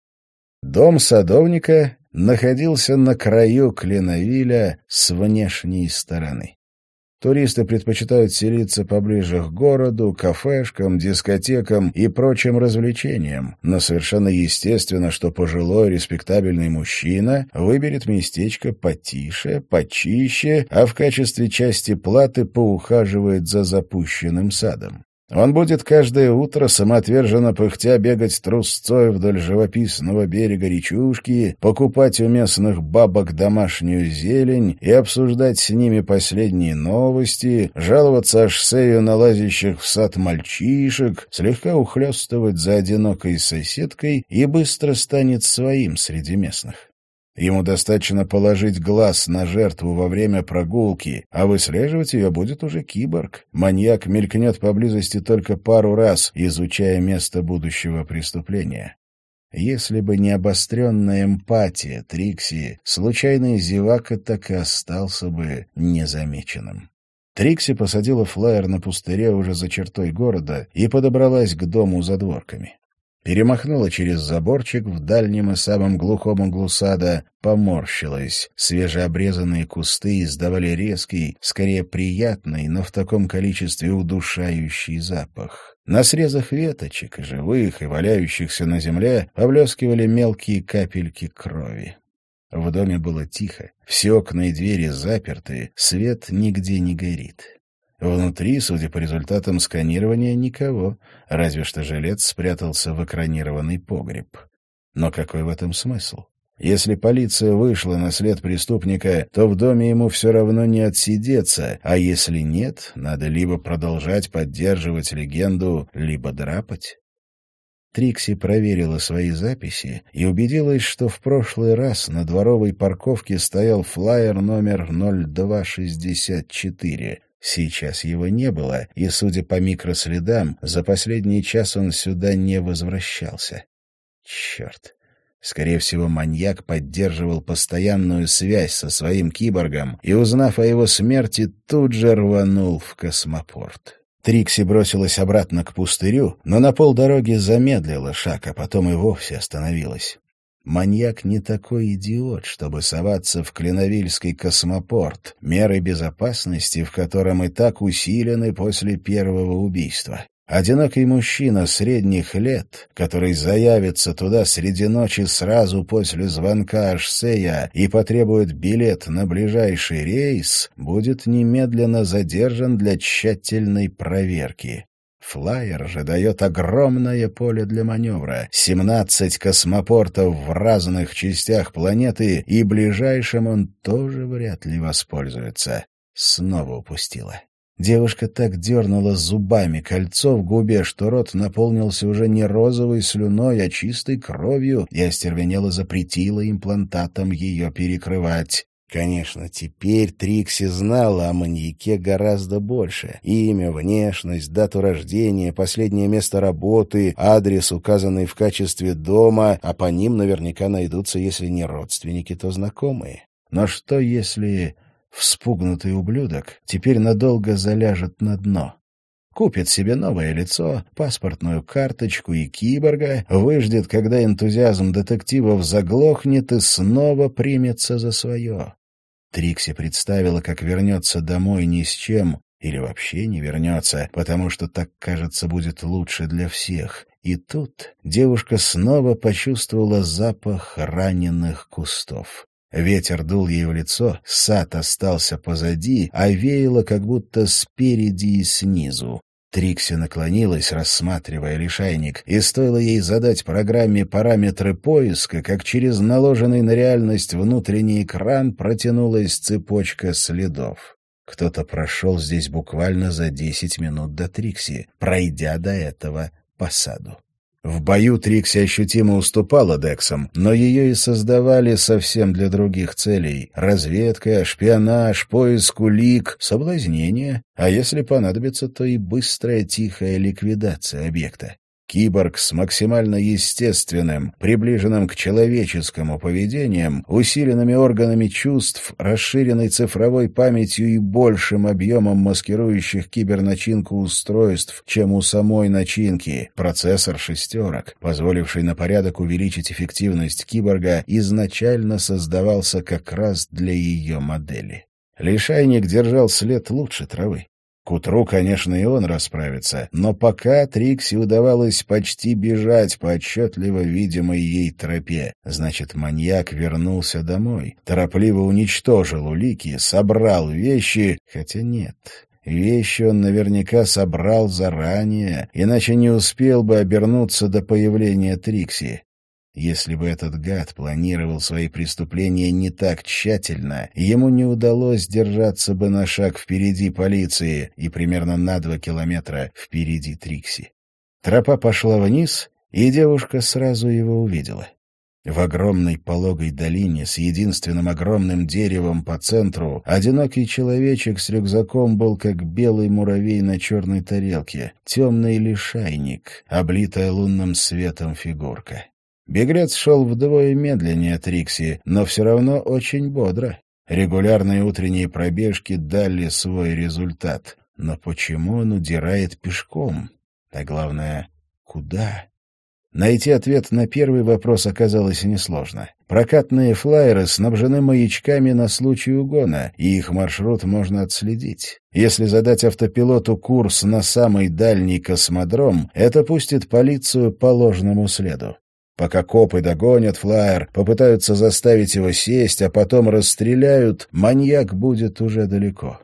Дом садовника находился на краю Кленовиля с внешней стороны. Туристы предпочитают селиться поближе к городу, кафешкам, дискотекам и прочим развлечениям, но совершенно естественно, что пожилой респектабельный мужчина выберет местечко потише, почище, а в качестве части платы поухаживает за запущенным садом. Он будет каждое утро самоотверженно пыхтя бегать трусцой вдоль живописного берега речушки, покупать у местных бабок домашнюю зелень и обсуждать с ними последние новости, жаловаться Ашсею на лазящих в сад мальчишек, слегка ухлёстывать за одинокой соседкой и быстро станет своим среди местных. Ему достаточно положить глаз на жертву во время прогулки, а выслеживать ее будет уже киборг. Маньяк мелькнет поблизости только пару раз, изучая место будущего преступления. Если бы не обостренная эмпатия Трикси, случайный зевака так и остался бы незамеченным. Трикси посадила флайер на пустыре уже за чертой города и подобралась к дому за дворками. Перемахнула через заборчик в дальнем и самом глухом углу сада, поморщилась. Свежеобрезанные кусты издавали резкий, скорее приятный, но в таком количестве удушающий запах. На срезах веточек, живых и валяющихся на земле, поблескивали мелкие капельки крови. В доме было тихо, все окна и двери заперты, свет нигде не горит. Внутри, судя по результатам сканирования, никого, разве что жилец спрятался в экранированный погреб. Но какой в этом смысл? Если полиция вышла на след преступника, то в доме ему все равно не отсидеться, а если нет, надо либо продолжать поддерживать легенду, либо драпать. Трикси проверила свои записи и убедилась, что в прошлый раз на дворовой парковке стоял флайер номер 0264. Сейчас его не было, и, судя по микроследам, за последний час он сюда не возвращался. Черт! Скорее всего, маньяк поддерживал постоянную связь со своим киборгом и, узнав о его смерти, тут же рванул в космопорт. Трикси бросилась обратно к пустырю, но на полдороги замедлила шаг, а потом и вовсе остановилась. Маньяк не такой идиот, чтобы соваться в Кленовильский космопорт, меры безопасности в котором и так усилены после первого убийства. Одинокий мужчина средних лет, который заявится туда среди ночи сразу после звонка Ашсея и потребует билет на ближайший рейс, будет немедленно задержан для тщательной проверки. Флайер же дает огромное поле для маневра, 17 космопортов в разных частях планеты, и ближайшим он тоже вряд ли воспользуется. Снова упустила. Девушка так дернула зубами кольцо в губе, что рот наполнился уже не розовой слюной, а чистой кровью, и остервенело запретила имплантатом ее перекрывать. Конечно, теперь Трикси знала о маньяке гораздо больше. Имя, внешность, дату рождения, последнее место работы, адрес, указанный в качестве дома, а по ним наверняка найдутся, если не родственники, то знакомые. Но что, если вспугнутый ублюдок теперь надолго заляжет на дно? Купит себе новое лицо, паспортную карточку и киборга, выждет, когда энтузиазм детективов заглохнет, и снова примется за свое. Трикси представила, как вернется домой ни с чем, или вообще не вернется, потому что так, кажется, будет лучше для всех. И тут девушка снова почувствовала запах раненых кустов. Ветер дул ей в лицо, сад остался позади, а веяло как будто спереди и снизу. Трикси наклонилась, рассматривая лишайник, и стоило ей задать программе параметры поиска, как через наложенный на реальность внутренний экран протянулась цепочка следов. Кто-то прошел здесь буквально за 10 минут до Трикси, пройдя до этого по саду. В бою Трикси ощутимо уступала Дексам, но ее и создавали совсем для других целей. Разведка, шпионаж, поиск улик, соблазнение, а если понадобится, то и быстрая тихая ликвидация объекта. Киборг с максимально естественным, приближенным к человеческому поведением, усиленными органами чувств, расширенной цифровой памятью и большим объемом маскирующих киберначинку устройств, чем у самой начинки. Процессор шестерок, позволивший на порядок увеличить эффективность киборга, изначально создавался как раз для ее модели. Лишайник держал след лучше травы. К утру, конечно, и он расправится, но пока Трикси удавалось почти бежать по отчетливо видимой ей тропе. Значит, маньяк вернулся домой, торопливо уничтожил улики, собрал вещи, хотя нет. Вещи он наверняка собрал заранее, иначе не успел бы обернуться до появления Трикси. Если бы этот гад планировал свои преступления не так тщательно, ему не удалось держаться бы на шаг впереди полиции и примерно на 2 километра впереди Трикси. Тропа пошла вниз, и девушка сразу его увидела. В огромной пологой долине с единственным огромным деревом по центру одинокий человечек с рюкзаком был как белый муравей на черной тарелке, темный лишайник, облитая лунным светом фигурка. Беглец шел вдвое медленнее Трикси, но все равно очень бодро. Регулярные утренние пробежки дали свой результат. Но почему он удирает пешком? А главное, куда? Найти ответ на первый вопрос оказалось несложно. Прокатные флайеры снабжены маячками на случай угона, и их маршрут можно отследить. Если задать автопилоту курс на самый дальний космодром, это пустит полицию по ложному следу. Пока копы догонят флайер, попытаются заставить его сесть, а потом расстреляют, маньяк будет уже далеко.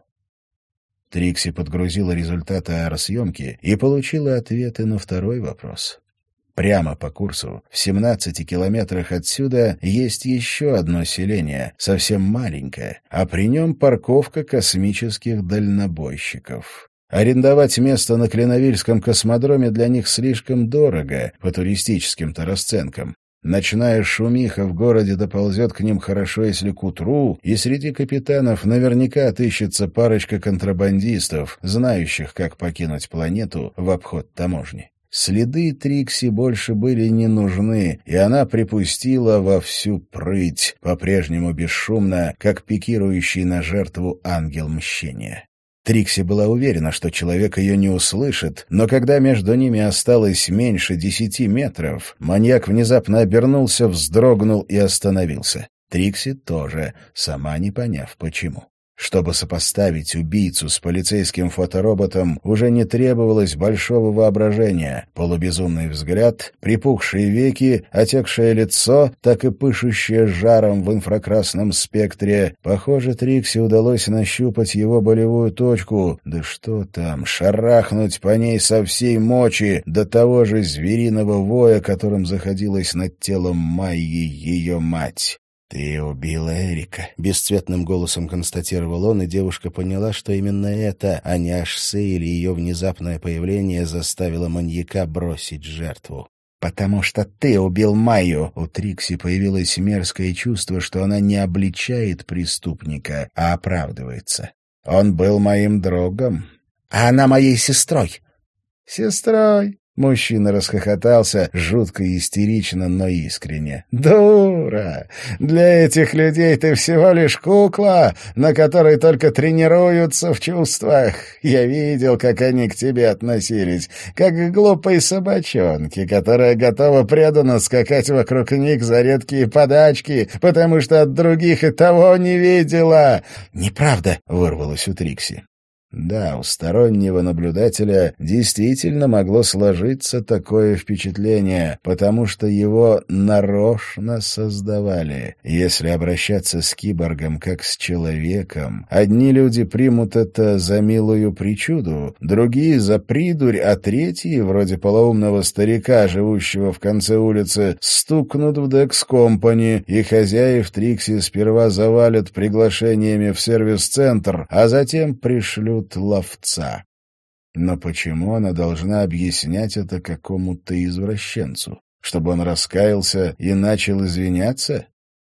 Трикси подгрузила результаты аэросъемки и получила ответы на второй вопрос. Прямо по курсу, в 17 километрах отсюда, есть еще одно селение, совсем маленькое, а при нем парковка космических дальнобойщиков. Арендовать место на Клиновильском космодроме для них слишком дорого по туристическим-то расценкам. Ночная шумиха в городе доползет к ним хорошо, если к утру, и среди капитанов наверняка отыщется парочка контрабандистов, знающих, как покинуть планету в обход таможни. Следы Трикси больше были не нужны, и она припустила во всю прыть, по-прежнему бесшумно, как пикирующий на жертву ангел мщения. Трикси была уверена, что человек ее не услышит, но когда между ними осталось меньше 10 метров, маньяк внезапно обернулся, вздрогнул и остановился. Трикси тоже, сама не поняв почему. Чтобы сопоставить убийцу с полицейским фотороботом, уже не требовалось большого воображения. Полубезумный взгляд, припухшие веки, отекшее лицо, так и пышущее жаром в инфракрасном спектре. Похоже, Трикси удалось нащупать его болевую точку. Да что там, шарахнуть по ней со всей мочи до того же звериного воя, которым заходилась над телом Майи ее мать. «Ты убила Эрика», — бесцветным голосом констатировал он, и девушка поняла, что именно это, а не Ашсе или ее внезапное появление, заставило маньяка бросить жертву. «Потому что ты убил Майю». У Трикси появилось мерзкое чувство, что она не обличает преступника, а оправдывается. «Он был моим другом, а она моей сестрой». «Сестрой?» — мужчина расхохотался, жутко истерично, но искренне. «Дура! Для этих людей ты всего лишь кукла, на которой только тренируются в чувствах. Я видел, как они к тебе относились, как к глупой собачонке, которая готова преданно скакать вокруг них за редкие подачки, потому что от других и того не видела». «Неправда!» — вырвалось у Трикси. Да, у стороннего наблюдателя действительно могло сложиться такое впечатление, потому что его нарочно создавали. Если обращаться с киборгом как с человеком, одни люди примут это за милую причуду, другие — за придурь, а третьи, вроде полоумного старика, живущего в конце улицы, стукнут в Dex Company, и хозяев Трикси сперва завалят приглашениями в сервис-центр, а затем пришлют ловца. Но почему она должна объяснять это какому-то извращенцу? Чтобы он раскаялся и начал извиняться?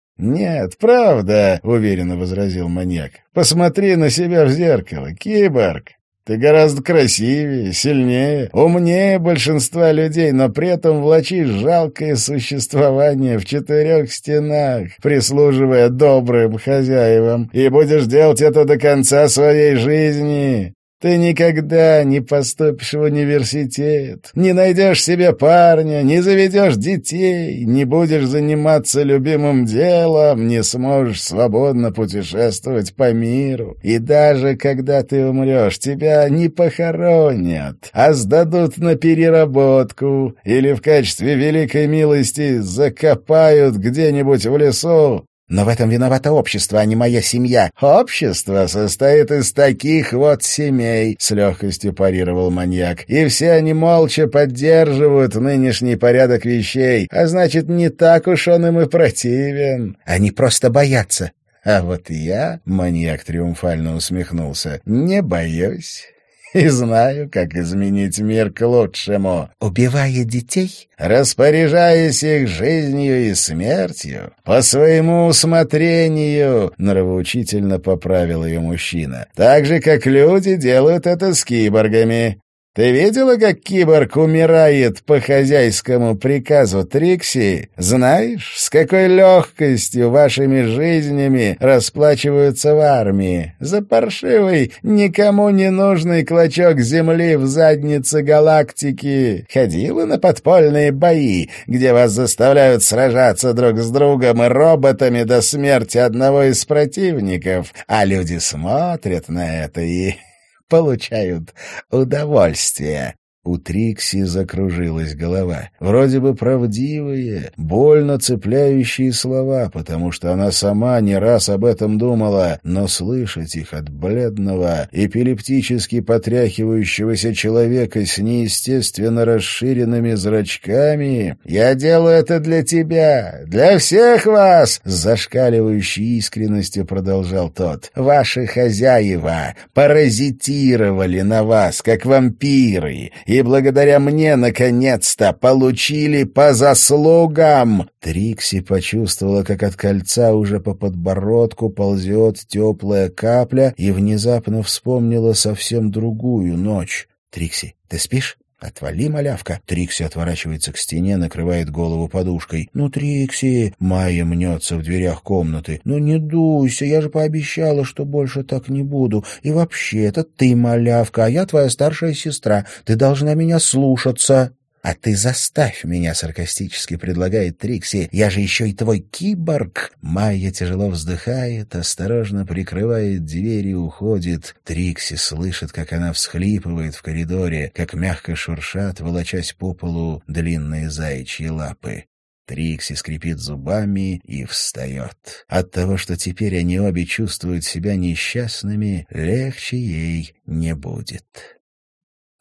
«Нет, правда», — уверенно возразил маньяк. «Посмотри на себя в зеркало, киборг. Ты гораздо красивее, сильнее, умнее большинства людей, но при этом влачишь жалкое существование в 4 стенах, прислуживая добрым хозяевам, и будешь делать это до конца своей жизни. Ты никогда не поступишь в университет, не найдешь себе парня, не заведешь детей, не будешь заниматься любимым делом, не сможешь свободно путешествовать по миру. И даже когда ты умрешь, тебя не похоронят, а сдадут на переработку или в качестве великой милости закопают где-нибудь в лесу. Но в этом виновато общество, а не моя семья. Общество состоит из таких вот семей, — с легкостью парировал маньяк. И все они молча поддерживают нынешний порядок вещей, а значит, не так уж он им и противен. Они просто боятся. А вот я, — маньяк триумфально усмехнулся, — не боюсь. И знаю, как изменить мир к лучшему. Убивая детей, распоряжаясь их жизнью и смертью, по своему усмотрению, — нравоучительно поправил ее мужчина. Так же, как люди делают это с киборгами. Ты видела, как киборг умирает по хозяйскому приказу, Трикси? Знаешь, с какой легкостью вашими жизнями расплачиваются в армии? За паршивый, никому не нужный клочок земли в заднице галактики. Ходила на подпольные бои, где вас заставляют сражаться друг с другом и роботами до смерти одного из противников, а люди смотрят на это и получают удовольствие. У Трикси закружилась голова. Вроде бы правдивые, больно цепляющие слова, потому что она сама не раз об этом думала, но слышать их от бледного, эпилептически потряхивающегося человека с неестественно расширенными зрачками... «Я делаю это для тебя, для всех вас!» — с зашкаливающей искренностью продолжал тот. «Ваши хозяева паразитировали на вас, как вампиры, и благодаря мне, наконец-то, получили по заслугам!» Трикси почувствовала, как от кольца уже по подбородку ползет теплая капля, и внезапно вспомнила совсем другую ночь. «Трикси, ты спишь?» «Отвали, малявка!» Трикси отворачивается к стене, накрывает голову подушкой. «Ну, Трикси!» Майя мнется в дверях комнаты. «Ну, не дуйся, я же пообещала, что больше так не буду. И вообще, это ты, малявка, а я твоя старшая сестра. Ты должна меня слушаться». «А ты заставь меня», — саркастически предлагает Трикси. «Я же еще и твой киборг». Майя тяжело вздыхает, осторожно прикрывает дверь и уходит. Трикси слышит, как она всхлипывает в коридоре, как мягко шуршат, волочась по полу, длинные заячьи лапы. Трикси скрипит зубами и встает. От того, что теперь они обе чувствуют себя несчастными, легче ей не будет.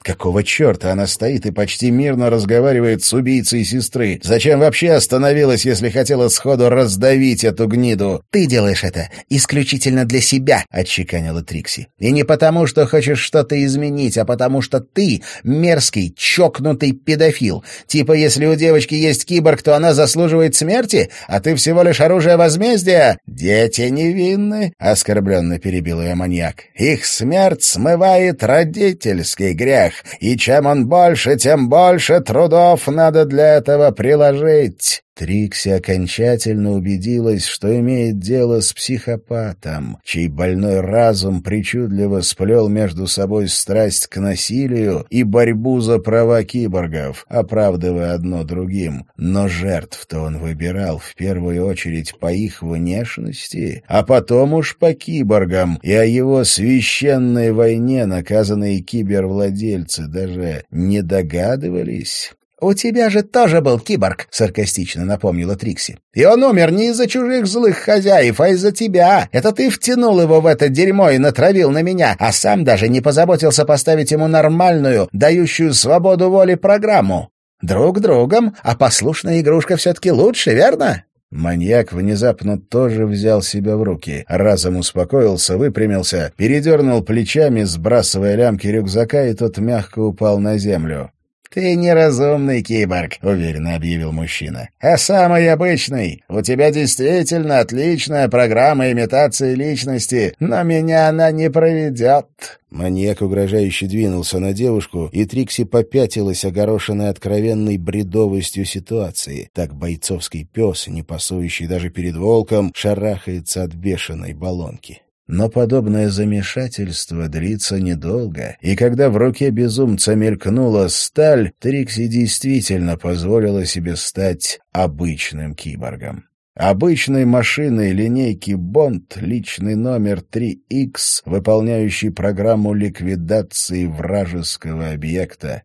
Какого черта она стоит и почти мирно разговаривает с убийцей сестры? Зачем вообще остановилась, если хотела сходу раздавить эту гниду? «Ты делаешь это исключительно для себя», — отчеканила Трикси. «И не потому, что хочешь что-то изменить, а потому что ты мерзкий, чокнутый педофил. Типа, если у девочки есть киборг, то она заслуживает смерти, а ты всего лишь оружие возмездия? Дети невинны», — оскорбленно перебил ее маньяк. «Их смерть смывает родительский грех. И чем он больше, тем больше трудов надо для этого приложить». Трикси окончательно убедилась, что имеет дело с психопатом, чей больной разум причудливо сплел между собой страсть к насилию и борьбу за права киборгов, оправдывая одно другим. Но жертв-то он выбирал в первую очередь по их внешности, а потом уж по киборгам, и о его священной войне наказанные кибервладельцы даже не догадывались. «У тебя же тоже был киборг», — саркастично напомнила Трикси. «И он умер не из-за чужих злых хозяев, а из-за тебя. Это ты втянул его в это дерьмо и натравил на меня, а сам даже не позаботился поставить ему нормальную, дающую свободу воли программу. Друг другом, а послушная игрушка все-таки лучше, верно?» Маньяк внезапно тоже взял себя в руки, разом успокоился, выпрямился, передернул плечами, сбрасывая лямки рюкзака, и тот мягко упал на землю. «Ты неразумный киборг», — уверенно объявил мужчина. «А самый обычный. У тебя действительно отличная программа имитации личности, но меня она не проведет». Маньяк угрожающе двинулся на девушку, и Трикси попятилась, огорошенная откровенной бредовостью ситуации. Так бойцовский пес, не пасующий даже перед волком, шарахается от бешеной баллонки. Но подобное замешательство длится недолго, и когда в руке безумца мелькнула сталь, Трикси действительно позволила себе стать обычным киборгом. Обычной машиной линейки Бонд, личный номер 3X, выполняющий программу ликвидации вражеского объекта,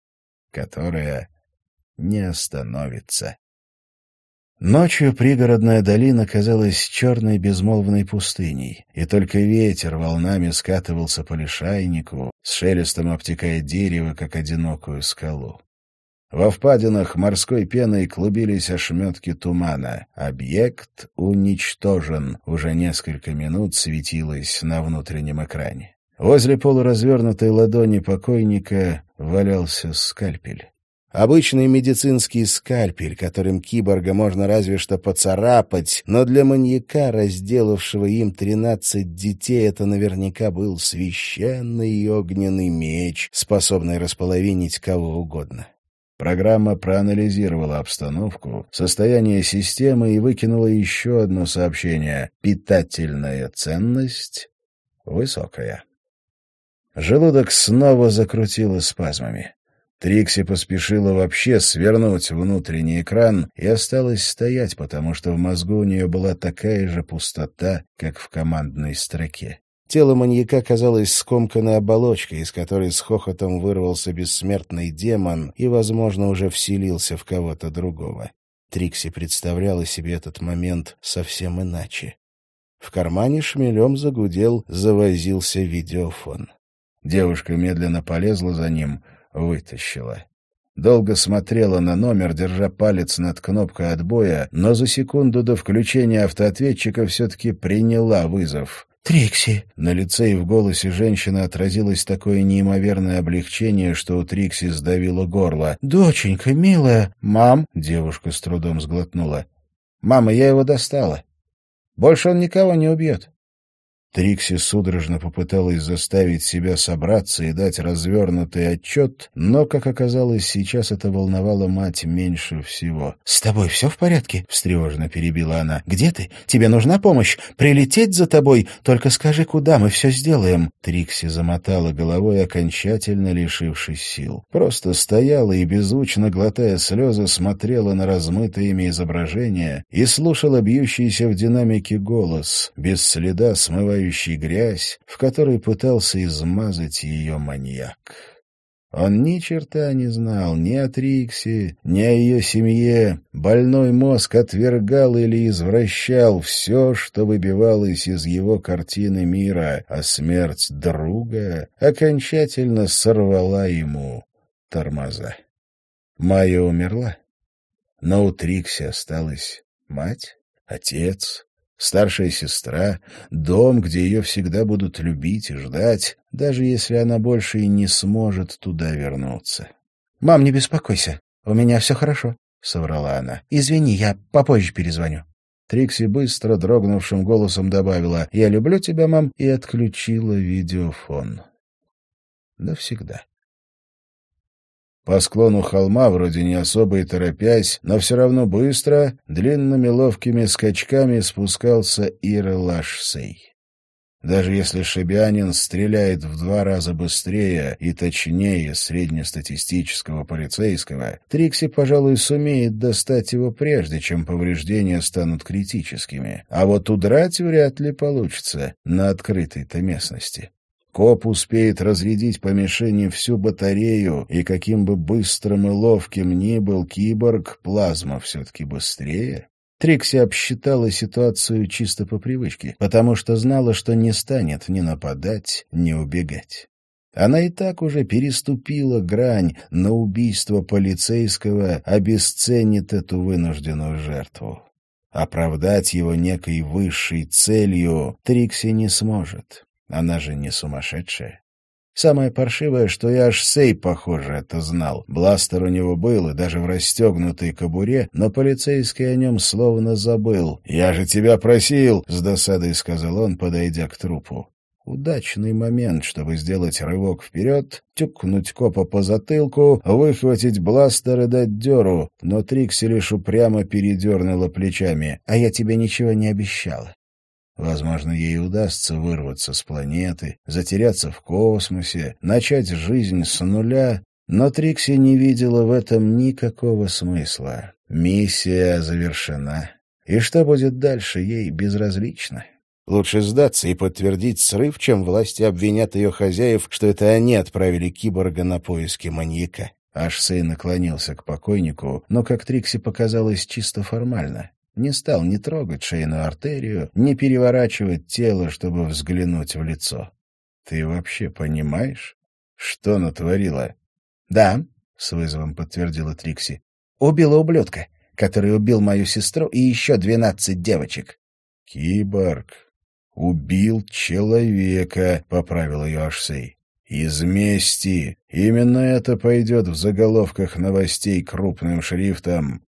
которая не остановится. Ночью пригородная долина казалась черной безмолвной пустыней, и только ветер волнами скатывался по лишайнику, с шелестом обтекая дерево, как одинокую скалу. Во впадинах морской пеной клубились ошметки тумана. «Объект уничтожен», уже несколько минут светилось на внутреннем экране. Возле полуразвернутой ладони покойника валялся скальпель. Обычный медицинский скальпель, которым киборга можно разве что поцарапать, но для маньяка, разделавшего им 13 детей, это наверняка был священный огненный меч, способный располовинить кого угодно. Программа проанализировала обстановку, состояние системы и выкинула еще одно сообщение: питательная ценность высокая. Желудок снова закрутило спазмами. Трикси поспешила вообще свернуть внутренний экран и осталась стоять, потому что в мозгу у нее была такая же пустота, как в командной строке. Тело маньяка казалось скомканной оболочкой, из которой с хохотом вырвался бессмертный демон и, возможно, уже вселился в кого-то другого. Трикси представляла себе этот момент совсем иначе. В кармане шмелем загудел, завозился видеофон. Девушка медленно полезла за ним, вытащила. Долго смотрела на номер, держа палец над кнопкой отбоя, но за секунду до включения автоответчика все-таки приняла вызов. «Трикси!» На лице и в голосе женщины отразилось такое неимоверное облегчение, что у Трикси сдавило горло. «Доченька, милая!» «Мам!» — девушка с трудом сглотнула. «Мама, я его достала. Больше он никого не убьет». Трикси судорожно попыталась заставить себя собраться и дать развернутый отчет, но, как оказалось, сейчас это волновало мать меньше всего. «С тобой все в порядке?» — встревоженно перебила она. «Где ты? Тебе нужна помощь? Прилететь за тобой? Только скажи, куда, мы все сделаем». Трикси замотала головой, окончательно лишившись сил. Просто стояла и, беззвучно глотая слезы, смотрела на размытое ими изображение и слушала бьющийся в динамике голос, без следа смывающий грязь, в которой пытался измазать ее маньяк. Он ни черта не знал ни о Трикси, ни о ее семье. Больной мозг отвергал или извращал все, что выбивалось из его картины мира, а смерть друга окончательно сорвала ему тормоза. Майя умерла, но у Трикси осталась мать, отец, старшая сестра, дом, где ее всегда будут любить и ждать, даже если она больше и не сможет туда вернуться. — Мам, не беспокойся, у меня все хорошо, — соврала она. — Извини, я попозже перезвоню. Трикси быстро дрогнувшим голосом добавила: «Я люблю тебя, мам», и отключила видеофон. Навсегда. По склону холма, вроде не особо и торопясь, но все равно быстро, длинными ловкими скачками спускался Ир-Лаш Сей. Даже если Шебианин стреляет в 2 раза быстрее и точнее среднестатистического полицейского, Трикси, пожалуй, сумеет достать его прежде, чем повреждения станут критическими. А вот удрать вряд ли получится на открытой-то местности. Коп успеет разрядить по мишени всю батарею, и каким бы быстрым и ловким ни был киборг, плазма все-таки быстрее. Трикси обсчитала ситуацию чисто по привычке, потому что знала, что не станет ни нападать, ни убегать. Она и так уже переступила грань, но убийство полицейского обесценит эту вынужденную жертву. Оправдать его некой высшей целью Трикси не сможет. Она же не сумасшедшая. Самое паршивое, что и Аш-Сей, похоже, это знал. Бластер у него был, и даже в расстегнутой кобуре, но полицейский о нем словно забыл. «Я же тебя просил!» — с досадой сказал он, подойдя к трупу. Удачный момент, чтобы сделать рывок вперед, тюкнуть копа по затылку, выхватить бластер и дать дёру, но Трикси лишь упрямо передернула плечами. «А я тебе ничего не обещала». Возможно, ей удастся вырваться с планеты, затеряться в космосе, начать жизнь с нуля, но Трикси не видела в этом никакого смысла. Миссия завершена, и что будет дальше, ей безразлично. Лучше сдаться и подтвердить срыв, чем власти обвинят ее хозяев, что это они отправили киборга на поиски маньяка. Аш-Сей наклонился к покойнику, но, как Трикси показалось, чисто формально. Не стал ни трогать шейную артерию, ни переворачивать тело, чтобы взглянуть в лицо. — Ты вообще понимаешь, что натворила? — Да, — с вызовом подтвердила Трикси. — Убила ублюдка, который убил мою сестру и еще 12 девочек. — Киборг убил человека, — поправил ее Аш-Сей. — Из мести. Именно это пойдет в заголовках новостей крупным шрифтом.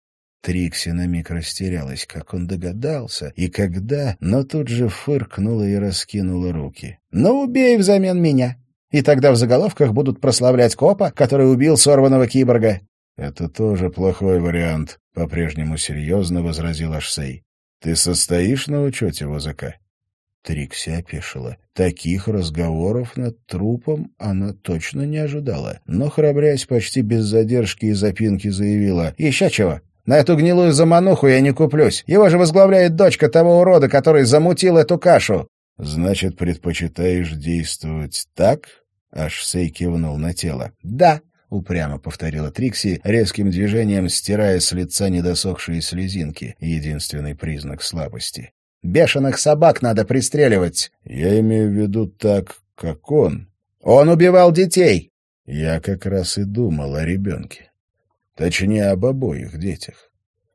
Трикси на миг растерялась, как он догадался и когда, но тут же фыркнула и раскинула руки. «Ну, убей взамен меня, и тогда в заголовках будут прославлять копа, который убил сорванного киборга». «Это тоже плохой вариант», — по-прежнему серьезно возразил Аш-Сей. «Ты состоишь на учете в ОЗК?» Трикси опешила. Таких разговоров над трупом она точно не ожидала, но, храбрясь почти без задержки и запинки, заявила: «Еще чего! На эту гнилую замануху я не куплюсь. Его же возглавляет дочка того урода, который замутил эту кашу». «Значит, предпочитаешь действовать так?» Аш-Сей кивнул на тело. «Да», — упрямо повторила Трикси, резким движением стирая с лица недосохшие слезинки, единственный признак слабости. «Бешеных собак надо пристреливать». «Я имею в виду так, как он». «Он убивал детей». «Я как раз и думал о ребенке. Точнее, об обоих детях.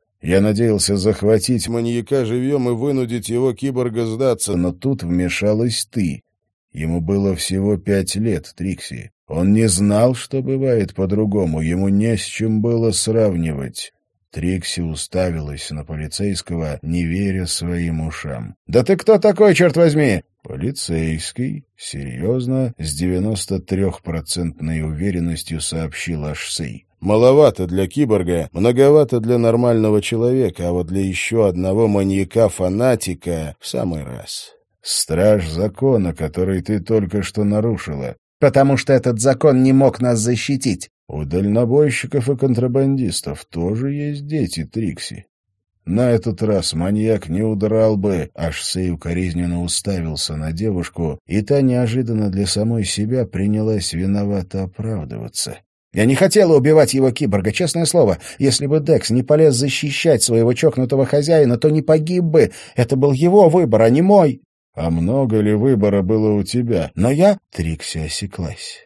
Я надеялся захватить маньяка живьем и вынудить его киборга сдаться, но тут вмешалась ты. Ему было всего 5 лет, Трикси. Он не знал, что бывает по-другому, ему не с чем было сравнивать». Трикси уставилась на полицейского, не веря своим ушам. «Да ты кто такой, черт возьми?» «Полицейский», — серьезно, с 93% уверенностью сообщил Аш-Сей. «Маловато для киборга, многовато для нормального человека, а вот для еще одного маньяка-фанатика в самый раз. Страж закона, который ты только что нарушила». «Потому что этот закон не мог нас защитить». «У дальнобойщиков и контрабандистов тоже есть дети, Трикси. На этот раз маньяк не удрал бы. Ашсей укоризненно уставился на девушку, и та неожиданно для самой себя принялась виновато оправдываться. «Я не хотела убивать его киборга, честное слово. Если бы Декс не полез защищать своего чокнутого хозяина, то не погиб бы. Это был его выбор, а не мой». «А много ли выбора было у тебя?» «Но я...» Трикси осеклась.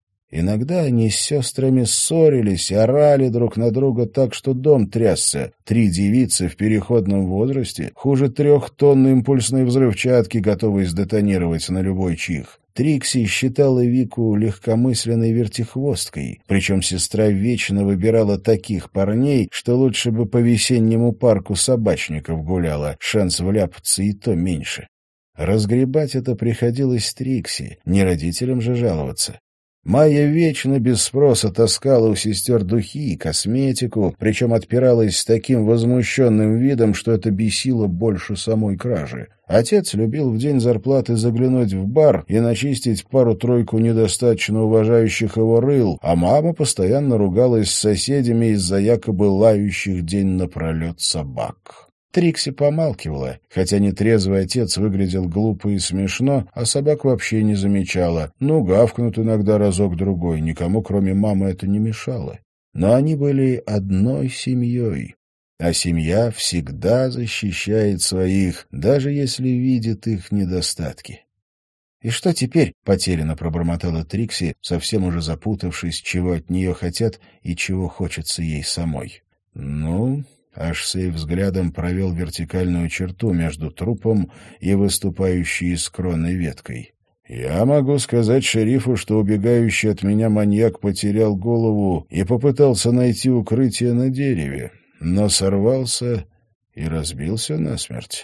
Иногда они с сестрами ссорились, орали друг на друга так, что дом трясся. 3 девицы в переходном возрасте, хуже 3 тонн импульсной взрывчатки, готовой сдетонировать на любой чих. Трикси считала Вику легкомысленной вертихвосткой, причем сестра вечно выбирала таких парней, что лучше бы по весеннему парку собачников гуляла, шанс вляпаться и то меньше. Разгребать это приходилось Трикси, не родителям же жаловаться. Майя вечно без спроса таскала у сестер духи и косметику, причем отпиралась с таким возмущенным видом, что это бесило больше самой кражи. Отец любил в день зарплаты заглянуть в бар и начистить пару-тройку недостаточно уважающих его рыл, а мама постоянно ругалась с соседями из-за якобы лающих день напролет собак. Трикси помалкивала, хотя нетрезвый отец выглядел глупо и смешно, а собак вообще не замечала. Ну, гавкнут иногда разок-другой, никому, кроме мамы, это не мешало. Но они были одной семьей, а семья всегда защищает своих, даже если видит их недостатки. «И что теперь?» — потерянно пробормотала Трикси, совсем уже запутавшись, чего от нее хотят и чего хочется ей самой. «Ну...» Ашсей взглядом провел вертикальную черту между трупом и выступающей из кроны веткой. «Я могу сказать шерифу, что убегающий от меня маньяк потерял голову и попытался найти укрытие на дереве, но сорвался и разбился насмерть».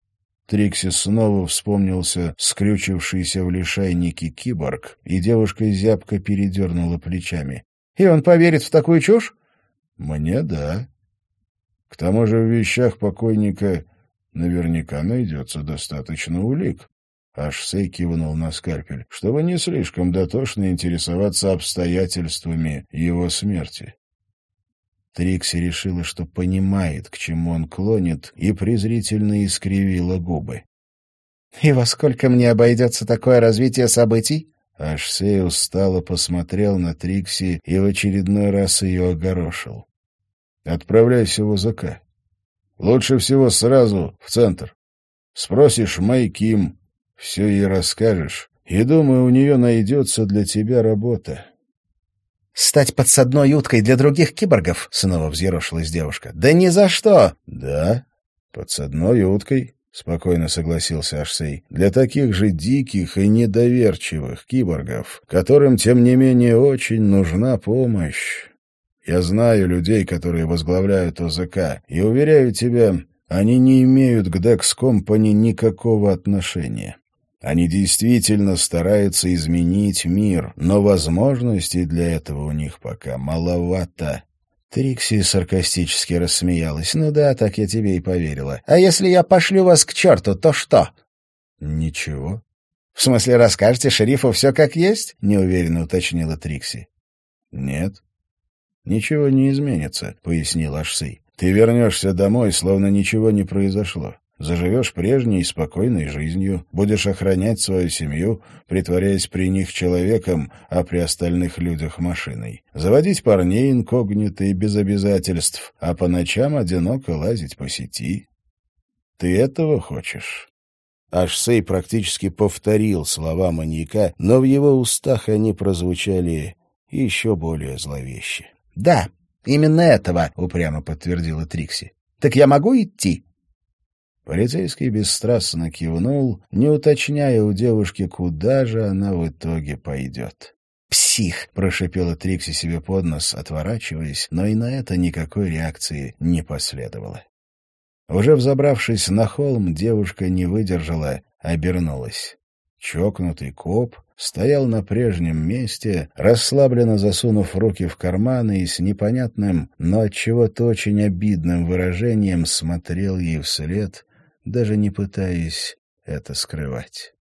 Трикси снова вспомнился скрючившийся в лишайнике киборг, и девушка зябко передернула плечами. «И он поверит в такую чушь?» «Мне — да. К тому же в вещах покойника наверняка найдется достаточно улик». Ашсей кивнул на скальпель, чтобы не слишком дотошно интересоваться обстоятельствами его смерти. Трикси решила, что понимает, к чему он клонит, и презрительно искривила губы. «И во сколько мне обойдется такое развитие событий?» Ашсей устало посмотрел на Трикси и в очередной раз ее огорошил. «Отправляйся в ОЗК. Лучше всего сразу в центр. Спросишь Мэй Ким, все ей расскажешь, и, думаю, у нее найдется для тебя работа». «Стать подсадной уткой для других киборгов?» — снова взъерошилась девушка. «Да ни за что!» «Да, подсадной уткой», — спокойно согласился Ашсей, «для таких же диких и недоверчивых киборгов, которым, тем не менее, очень нужна помощь. Я знаю людей, которые возглавляют ОЗК, и, уверяю тебя, они не имеют к Dex Company никакого отношения. Они действительно стараются изменить мир, но возможностей для этого у них пока маловато». Трикси саркастически рассмеялась. «Ну да, так я тебе и поверила. А если я пошлю вас к черту, то что?» «Ничего». «В смысле, расскажете шерифу все как есть?» — неуверенно уточнила Трикси. «Нет. Ничего не изменится», — пояснил Ашсей. «Ты вернешься домой, словно ничего не произошло. Заживешь прежней спокойной жизнью, будешь охранять свою семью, притворяясь при них человеком, а при остальных людях машиной. Заводить парней инкогнито и без обязательств, а по ночам одиноко лазить по сети. Ты этого хочешь?» Ашсей практически повторил слова маньяка, но в его устах они прозвучали еще более зловеще. «Да, именно этого», — упрямо подтвердила Трикси. «Так я могу идти?» Полицейский бесстрастно кивнул, не уточняя у девушки, куда же она в итоге пойдет. «Псих!» — прошипела Трикси себе под нос, отворачиваясь, но и на это никакой реакции не последовало. Уже взобравшись на холм, девушка не выдержала, обернулась. Чокнутый коп стоял на прежнем месте, расслабленно засунув руки в карманы и с непонятным, но отчего-то очень обидным выражением смотрел ей вслед, даже не пытаясь это скрывать.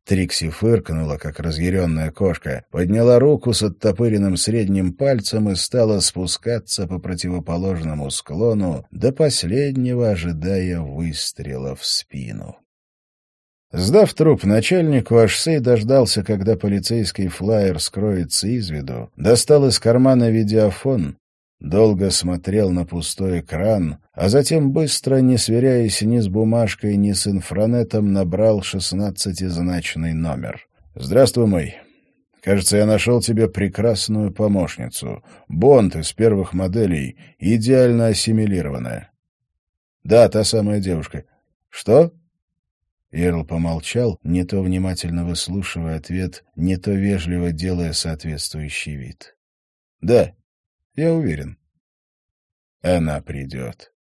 Трикси фыркнула, как разъяренная кошка, подняла руку с оттопыренным средним пальцем и стала спускаться по противоположному склону, до последнего ожидая выстрела в спину. Сдав труп начальнику, Ашсей дождался, когда полицейский флаер скроется из виду, достал из кармана видеофон, долго смотрел на пустой экран, а затем быстро, не сверяясь ни с бумажкой, ни с инфранетом, набрал 16-значный номер. «Здравствуй, мой. Кажется, я нашел тебе прекрасную помощницу. Бонд из первых моделей, идеально ассимилированная». «Да, та самая девушка». «Что?» Эрл помолчал, не то внимательно выслушивая ответ, не то вежливо делая соответствующий вид. «Да, я уверен. Она придет».